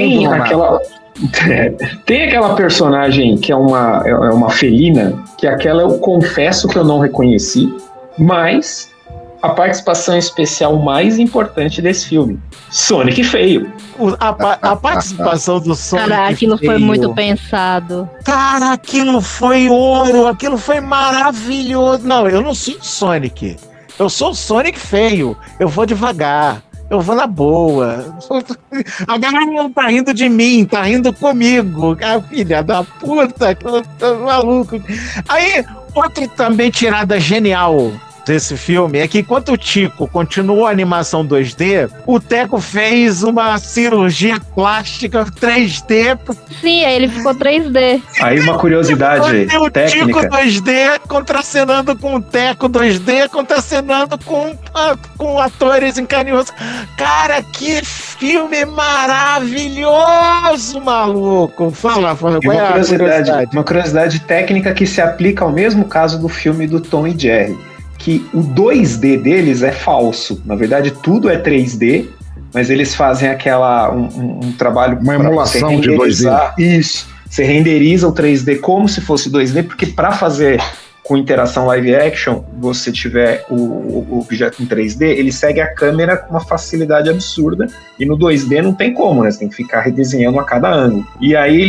Tem aquela personagem que é uma felina, que aquela eu confesso que eu não reconheci, mas a participação especial mais importante desse filme, Sonic Feio. A participação do Sonic Cara, aquilo Feio, foi muito pensado. Cara, aquilo foi ouro, aquilo foi maravilhoso. Não, eu não sou o Sonic. Eu sou o Sonic Feio. Eu vou devagar. Eu vou na boa. A galera não tá rindo de mim, tá rindo comigo. Ah, filha da puta, eu tô maluco. Aí, outra também tirada genial desse filme é que enquanto o Tico continuou a animação 2D, o Teco fez uma cirurgia plástica 3D. Sim, aí ele ficou 3D. Aí uma curiosidade o técnica. Tico 2D contracenando com o Teco 2D, contracenando com atores em carne e osso. Cara, que filme maravilhoso, maluco! Fala. Uma curiosidade técnica que se aplica ao mesmo caso do filme do Tom e Jerry, que o 2D deles é falso. Na verdade, tudo é 3D, mas eles fazem um trabalho... Uma emulação de 2D. Isso. Você renderiza o 3D como se fosse 2D, porque para fazer com interação live action, você tiver o objeto em 3D, ele segue a câmera com uma facilidade absurda, e no 2D não tem como, né? Você tem que ficar redesenhando a cada ângulo. E aí,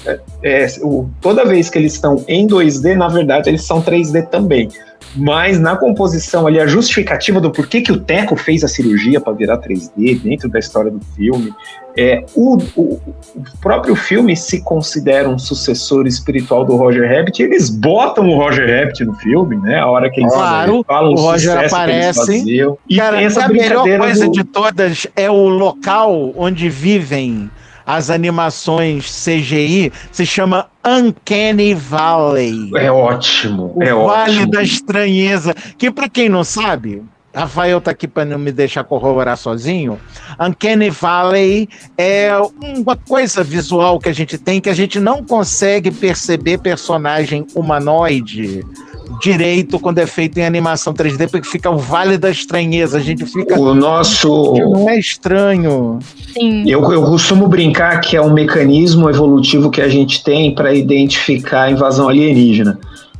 toda vez que eles estão em 2D, na verdade, eles são 3D também. Mas na composição ali, a justificativa do porquê que o Teco fez a cirurgia para virar 3D dentro da história do filme, o próprio filme se considera um sucessor espiritual do Roger Rabbit, eles botam o Roger Rabbit no filme, né? A hora que eles falam o Roger aparece. E cara, essa a melhor coisa de todas é o local onde vivem as animações CGI, se chama Uncanny Valley. É ótimo, o Vale da Estranheza, que pra quem não sabe, Rafael tá aqui para não me deixar corroborar sozinho, Uncanny Valley é uma coisa visual que a gente tem, que a gente não consegue perceber personagem humanoide direito quando é feito em animação 3D, porque fica o Vale da Estranheza, a gente fica... O nosso... Não é estranho. Sim. Eu costumo brincar que é um mecanismo evolutivo que a gente tem para identificar a invasão alienígena.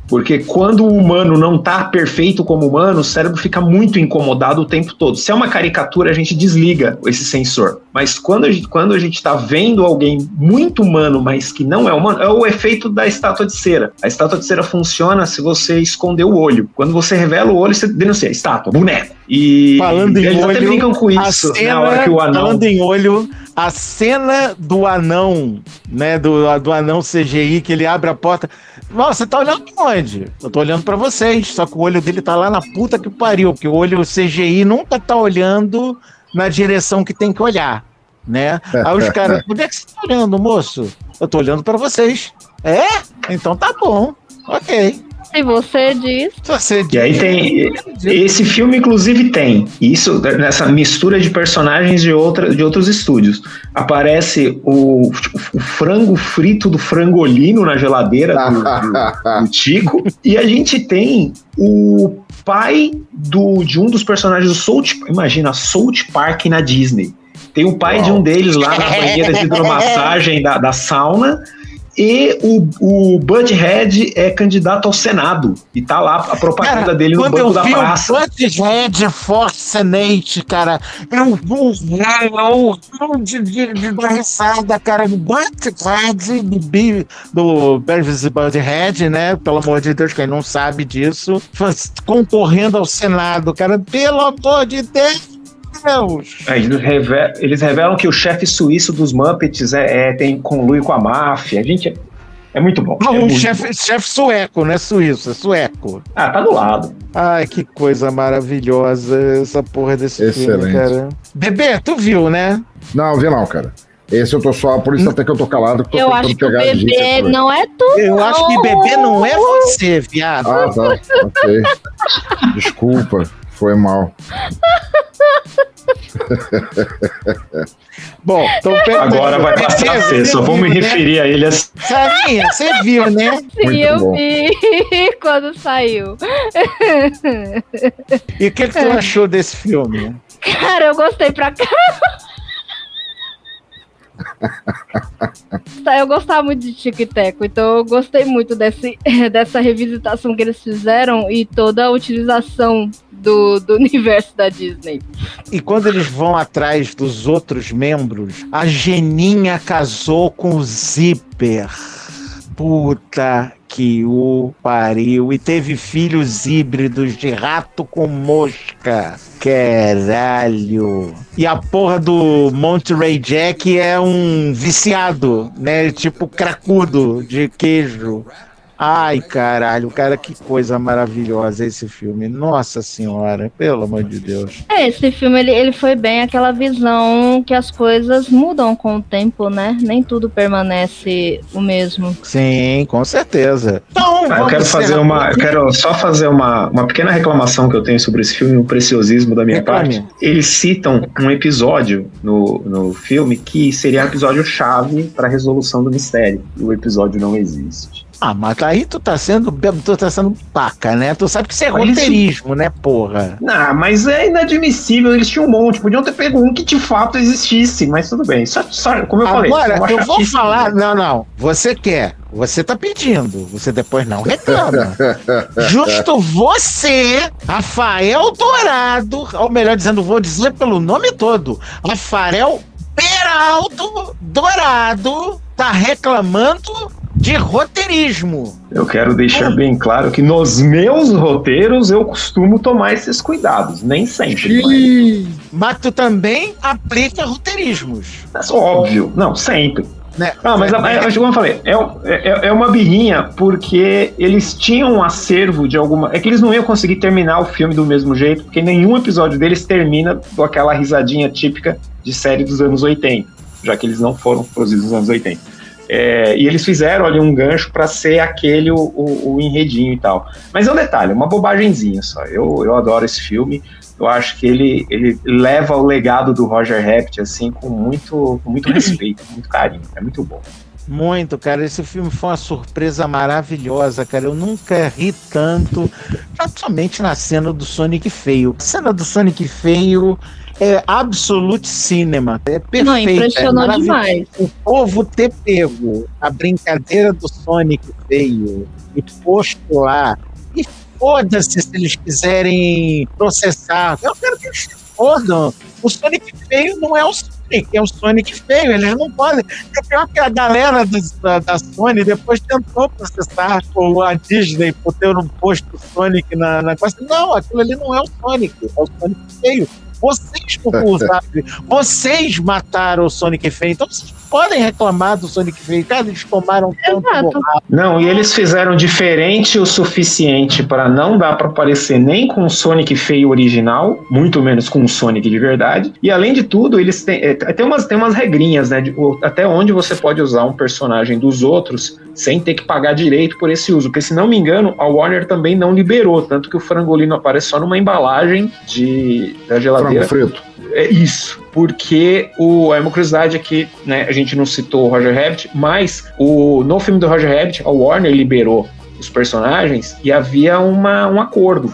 Porque quando o humano não tá perfeito como humano, o cérebro fica muito incomodado o tempo todo. Se é uma caricatura, a gente desliga esse sensor. Mas quando a gente tá vendo alguém muito humano, mas que não é humano, é o efeito da estátua de cera. A estátua de cera funciona se você esconder o olho. Quando você revela o olho, você denuncia estátua, boneco. E falando em eles olho, até brincam com isso, cena, na hora que o anão... Falando em olho, a cena do anão, né, do anão CGI, que ele abre a porta... Nossa, você tá olhando pra onde? Eu tô olhando pra vocês, só que o olho dele tá lá na puta que pariu, porque o olho CGI nunca tá olhando na direção que tem que olhar, né? Aí os caras, onde é que você tá olhando, moço? Eu tô olhando pra vocês. É? Então tá bom, ok. Se você diz... E aí tem... Esse filme, inclusive, tem isso, nessa mistura de personagens de outros estúdios. Aparece o frango frito do Frangolino na geladeira do Tico. E a gente tem o pai de um dos personagens do South... Imagina, South Park na Disney. Tem o pai de um deles lá na banheira de hidromassagem da sauna... E o Butthead é candidato ao Senado. E tá lá a propaganda dele no banco da praça. O Butthead for Senate, cara. Eu vou de barriçada, cara. O Butthead do Beavis Butthead, né? Pelo amor de Deus, quem não sabe disso. Concorrendo ao Senado, cara. Pelo amor de Deus. Eles revelam que o chefe suíço dos Muppets tem conluio com a máfia. Gente, é muito bom. Não, chefe sueco, não é suíço, é sueco. Ah, tá do lado. Ai, que coisa maravilhosa essa porra desse filme, cara. Bebê, tu viu, né? Não, vi não, cara. Esse eu tô só, por isso até que eu tô calado. Que eu acho que o bebê não é tu. Eu acho que bebê não é você, viado. Ah, tá, ok. Desculpa, foi mal. Bom, então agora vai passar a ser, só vou me referir a ele assim. Sarinha, você viu, né? Sim, eu vi quando saiu. E o que tu achou desse filme? Cara, eu gostei pra caramba. Eu gostava muito de Tico e Teco, então eu gostei muito dessa revisitação que eles fizeram e toda a utilização do universo da Disney. E quando eles vão atrás dos outros membros, a Geninha casou com o Zíper. Puta que o pariu. E teve filhos híbridos de rato com mosca. Caralho. E a porra do Monterey Jack é um viciado, né? Tipo cracudo de queijo. Ai, caralho, cara, que coisa maravilhosa esse filme. Nossa senhora, pelo amor de Deus. Esse filme, ele foi bem aquela visão que as coisas mudam com o tempo, né? Nem tudo permanece o mesmo. Sim, com certeza. Então, eu quero só fazer uma pequena reclamação que eu tenho sobre esse filme, um preciosismo da minha parte. Eles citam um episódio no filme que seria um episódio chave para a resolução do mistério. E o episódio não existe. Ah, mas aí tu tá sendo paca, né? Tu sabe que isso é roteirismo, né, porra? Não, mas é inadmissível, eles tinham um monte, podiam ter pego um que de fato existisse, mas tudo bem. Só como eu falei. Agora, eu vou falar, não, você quer, você tá pedindo, você depois não reclama. Justo você, Rafael Dourado, ou melhor dizendo, vou dizer pelo nome todo, Rafael Peraldo Dourado, tá reclamando de roteirismo. Eu quero deixar bem claro que nos meus roteiros eu costumo tomar esses cuidados, nem sempre. Mas tu também aplica roteirismos. É óbvio, não, sempre. Né? Não, mas como eu falei, é uma birrinha porque eles tinham um acervo de alguma... É que eles não iam conseguir terminar o filme do mesmo jeito, porque nenhum episódio deles termina com aquela risadinha típica de série dos anos 80, já que eles não foram produzidos nos anos 80. E eles fizeram ali um gancho para ser aquele o enredinho e tal. Mas é um detalhe, uma bobagemzinha só. Eu adoro esse filme. Eu acho que ele leva o legado do Roger Rabbit assim, com muito respeito, com muito carinho. É muito bom. Muito, cara. Esse filme foi uma surpresa maravilhosa, cara. Eu nunca ri tanto, somente na cena do Sonic feio. A cena do Sonic feio é absolute cinema. É perfeita. Não, impressionou demais. O povo ter pego a brincadeira do Sonic feio e posto lá. E foda-se se eles quiserem processar. Eu quero que eles se fodam. O Sonic feio não é o Sonic, é o Sonic feio. Eles não podem. É pior que a galera da Sony depois tentou processar a Disney por ter um posto Sonic na coisa. Não, aquilo ali não é o Sonic, é o Sonic feio. Vocês vocês mataram o Sonic feio, então vocês podem reclamar do Sonic feio. Cara, eles tomaram tanto borrado. Não, e eles fizeram diferente o suficiente para não dar para aparecer nem com o Sonic feio original, muito menos com o Sonic de verdade. E além de tudo, eles tem umas regrinhas, né? Até onde você pode usar um personagem dos outros sem ter que pagar direito por esse uso. Porque, se não me engano, a Warner também não liberou, tanto que o frangolino aparece só numa embalagem da geladeira. Frango frito. É isso, porque a uma curiosidade aqui, né, a gente não citou o Roger Rabbit, mas no filme do Roger Rabbit, a Warner liberou os personagens e havia um acordo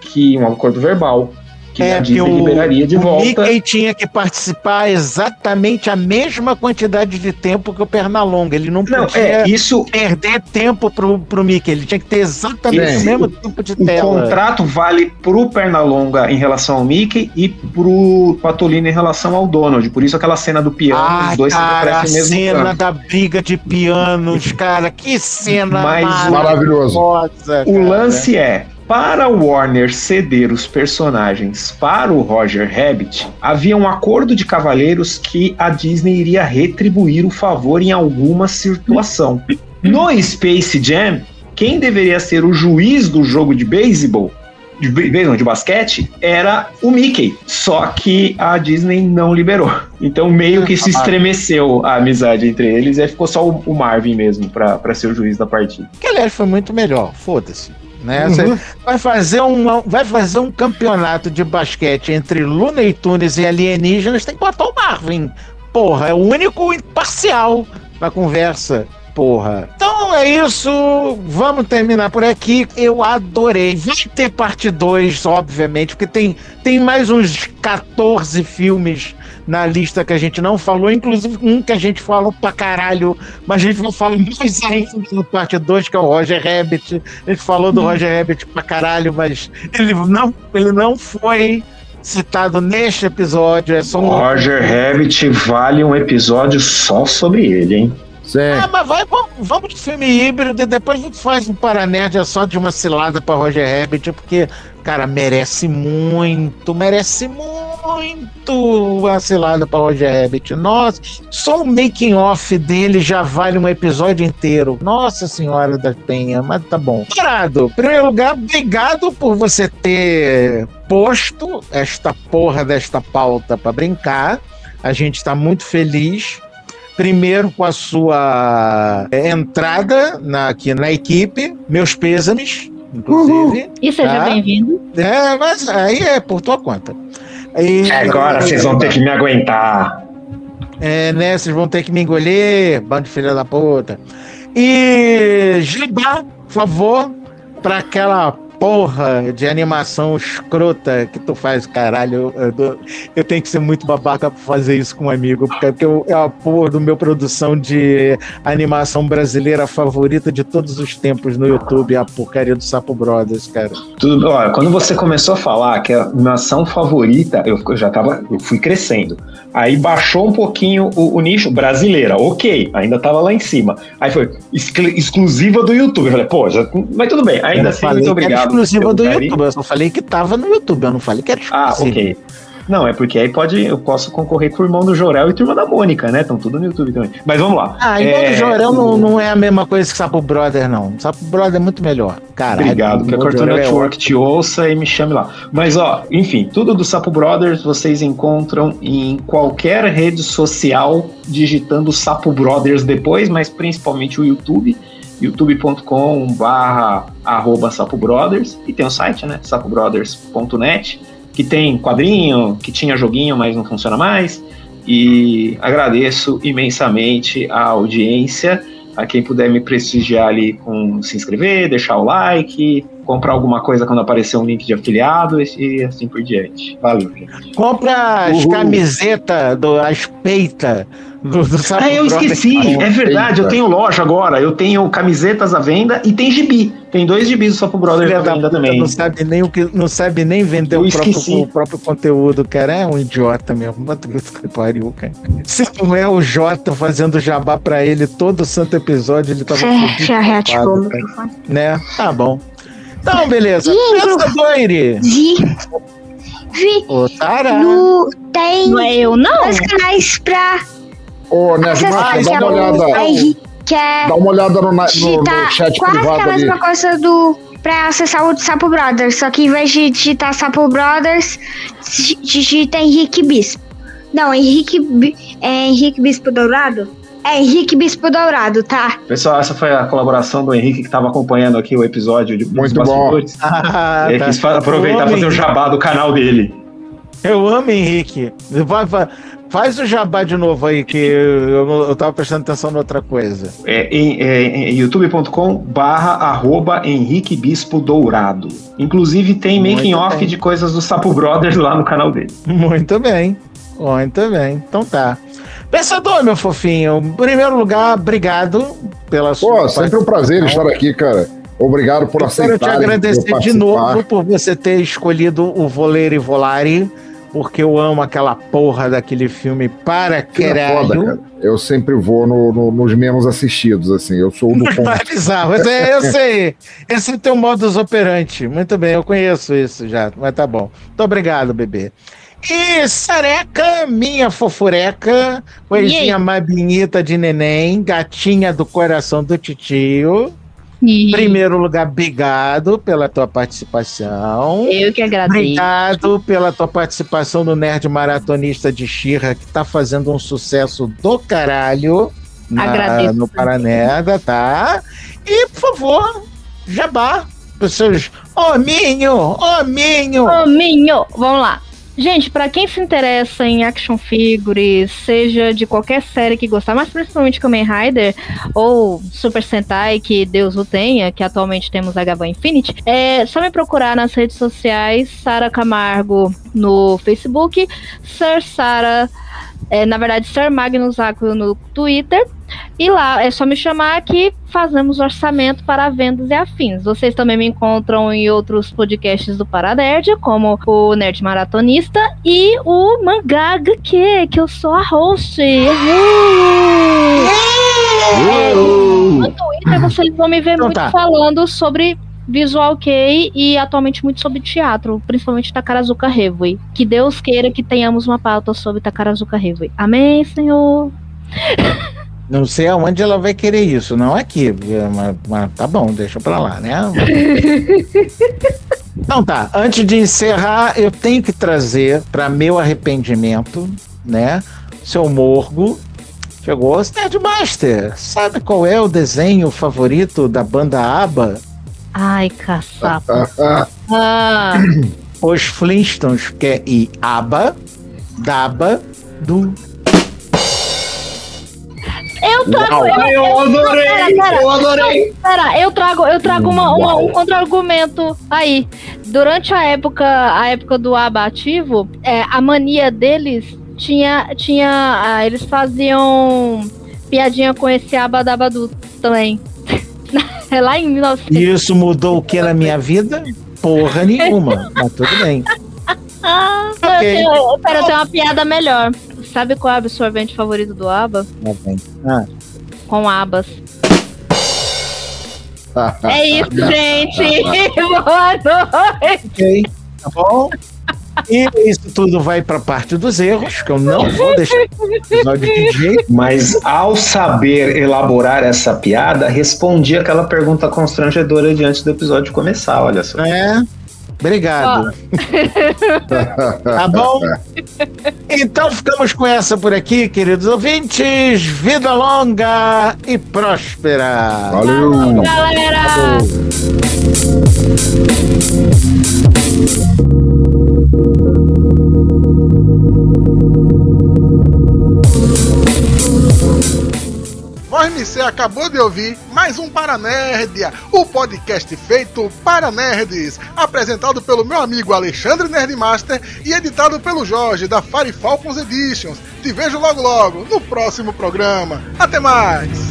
verbal, que a Disney liberaria de volta. O Mickey tinha que participar exatamente a mesma quantidade de tempo que o Pernalonga. Ele não podia perder tempo pro Mickey. Ele tinha que ter exatamente o mesmo tempo de tela. O contrato vale pro Pernalonga em relação ao Mickey e pro Patolino em relação ao Donald. Por isso aquela cena do piano, os dois aparecem mesmo. A cena da briga de pianos, cara. Que cena maravilhosa. O lance para a Warner ceder os personagens para o Roger Rabbit, havia um acordo de cavalheiros que a Disney iria retribuir o favor em alguma situação. No Space Jam, quem deveria ser o juiz do jogo de beisebol, de basquete, era o Mickey. Só que a Disney não liberou. Então meio que se estremeceu a amizade entre eles e aí ficou só o Marvin mesmo para ser o juiz da partida. Que aliás foi muito melhor, foda-se. Né? Vai fazer um campeonato de basquete entre Looney Tunes e alienígenas, tem que botar o Marvin. Porra, é o único imparcial na conversa. Porra. Então é isso, vamos terminar por aqui. Eu adorei. Vai ter parte 2, obviamente, porque tem mais uns 14 filmes na lista que a gente não falou, inclusive um que a gente falou pra caralho, mas a gente vai falar mais ainda na parte 2, que é o Roger Rabbit. A gente falou do Roger Rabbit pra caralho, mas ele não foi citado neste episódio. É só Roger Rabbit vale um episódio só sobre ele, hein? Mas vamos de filme híbrido e depois a gente faz um Paranerd só de uma cilada pra Roger Rabbit, porque, cara, merece muito a cilada pra Roger Rabbit. Nossa, só o making off dele já vale um episódio inteiro. Nossa Senhora da Penha, mas tá bom. Parado, em primeiro lugar, obrigado por você ter posto esta porra desta pauta pra brincar. A gente tá muito feliz. Primeiro com a sua entrada aqui na equipe, meus pêsames, inclusive. E seja bem-vindo. Mas aí é por tua conta. Agora vocês vão ter que me aguentar. Né? Vocês vão ter que me engolir, bando de filha da puta. E Gibá, por favor, pra aquela porra de animação escrota que tu faz, caralho. Eu tenho que ser muito babaca pra fazer isso com um amigo, porque é a porra do meu produção de animação brasileira favorita de todos os tempos no YouTube, a porcaria do Sapo Brothers, cara. Olha, quando você começou a falar que a animação favorita, eu fui crescendo. Aí baixou um pouquinho o nicho brasileira, ok, ainda tava lá em cima. Aí foi exclusiva do YouTube. Eu falei, mas tudo bem, ainda assim, muito obrigado. Exclusiva do YouTube, eu só falei que tava no YouTube, eu não falei que era exclusiva. Ok. Não, é porque aí eu posso concorrer com o Irmão do Jorel e Turma da Mônica, né? Estão tudo no YouTube também. Mas vamos lá. Irmão do Jorel não é a mesma coisa que Sapo Brother, não. Sapo Brother é muito melhor. Caralho. Obrigado, que a Cartoon Network te ouça e me chame lá. Mas, enfim, tudo do Sapo Brothers vocês encontram em qualquer rede social digitando Sapo Brothers depois, mas principalmente o YouTube. youtube.com/@sapobrothers e tem o site, né? sapobrothers.net, que tem quadrinho, que tinha joguinho, mas não funciona mais, E agradeço imensamente a audiência, a quem puder me prestigiar ali com se inscrever, deixar o like, comprar alguma coisa quando aparecer um link de afiliado e assim por diante. Valeu, gente. Compra as camisetas, as peitas do Sapo Eu esqueci, Brother. é verdade, eu tenho loja agora, eu tenho camisetas à venda e tem gibi. Tem 2 gibis do Sapo Brother à venda também. Não sabe nem vender o próprio conteúdo, cara. É um idiota mesmo. Que pariu, cara. Se não é o Jota fazendo jabá pra ele todo santo episódio, ele tava preocupado, né? Tá bom. Então, beleza. Pensa, Doire. Tara. Tem. Não é eu, não. 2 canais pra. Ô, Nerdmaster, dá uma olhada. Dá uma olhada no chat privado quase que é a ali. mesma coisa pra acessar o Sapo Brothers, só que em vez de digitar Sapo Brothers, digita Henrique Bispo. Não, Henrique Bispo Dourado? É Henrique Bispo Dourado, tá? Pessoal, essa foi a colaboração do Henrique, que estava acompanhando aqui o episódio de Muito bom. Ele quis aproveitar e fazer o jabá do canal dele. Eu amo Henrique. Faz o jabá de novo aí, que eu tava prestando atenção em outra coisa. Em youtube.com/Henrique Bispo Dourado. Inclusive tem making off de coisas do Sapo Brothers lá no canal dele. Muito bem. Então tá. Pensador, meu fofinho, em primeiro lugar, obrigado pela sua sempre um prazer estar aqui, cara. Obrigado por aceitar. Eu quero te agradecer de novo por você ter escolhido o Voler e Volare, porque eu amo aquela porra daquele filme para caralho. Foda, cara. Eu sempre vou nos menos assistidos, assim. Eu sou o do ponto. Bizarro, eu sei. Esse é o teu modus operandi. Muito bem, eu conheço isso já, mas tá bom. Muito obrigado, bebê. E Sareca, minha fofureca, coisinha mais bonita de neném, gatinha do coração do titio. Em primeiro lugar, obrigado pela tua participação. Eu que agradeço. Obrigado pela tua participação no Nerd Maratonista de She-Ra, que tá fazendo um sucesso do caralho no Paranerda, tá? E, por favor, jabá pros seus hominho. Vamos lá. Gente, pra quem se interessa em action figures, seja de qualquer série que gostar, mas principalmente Kamen Rider ou Super Sentai, que Deus o tenha, que atualmente temos a Gavan Infinity, é só me procurar nas redes sociais, Sara Camargo no Facebook, Sir Sara, na verdade Sir Magnus Aquio no Twitter, e lá é só me chamar que fazemos orçamento para vendas e afins. Vocês também me encontram em outros podcasts do Paranerd, como o Nerd Maratonista e o Mangá HQ, que eu sou a host. No Twitter vocês vão me ver falando sobre Visual Kei e atualmente muito sobre teatro, principalmente Takarazuka Reverie. Que Deus queira que tenhamos uma pauta sobre Takarazuka Reverie. Amém, Senhor? Não sei aonde ela vai querer isso, não aqui, mas tá bom, deixa pra lá, né? Então tá, antes de encerrar, eu tenho que trazer, para meu arrependimento, né, seu Morgo, chegou, Nerdmaster, sabe qual é o desenho favorito da banda ABBA? Ai, caçapa. Os Flintstones, que é ABBA, DABA, do... Eu adorei! Pera, eu trago um contra-argumento aí. Durante a época do ABBA ativo, a mania deles eles faziam piadinha com esse Abadabadu também. É lá em 1900. E isso mudou o que na minha vida? Porra nenhuma, mas tudo bem. Okay. Eu tenho uma piada melhor. Sabe qual é o absorvente favorito do ABBA? Com abas. É isso, gente. Boa noite. Ok, tá bom? E isso tudo vai pra parte dos erros, que eu não vou deixar o episódio de jeito. Mas ao saber elaborar essa piada, respondi aquela pergunta constrangedora diante do episódio começar, olha só. Obrigado. Tá bom? Então ficamos com essa por aqui, queridos ouvintes. Vida longa e próspera. Valeu, galera! Valeu. Você acabou de ouvir mais um Paranerdia, o podcast feito para nerds, apresentado pelo meu amigo Alexandre Nerdmaster e editado pelo Jorge da Fire Falcons Editions. Te vejo logo no próximo programa. Até mais!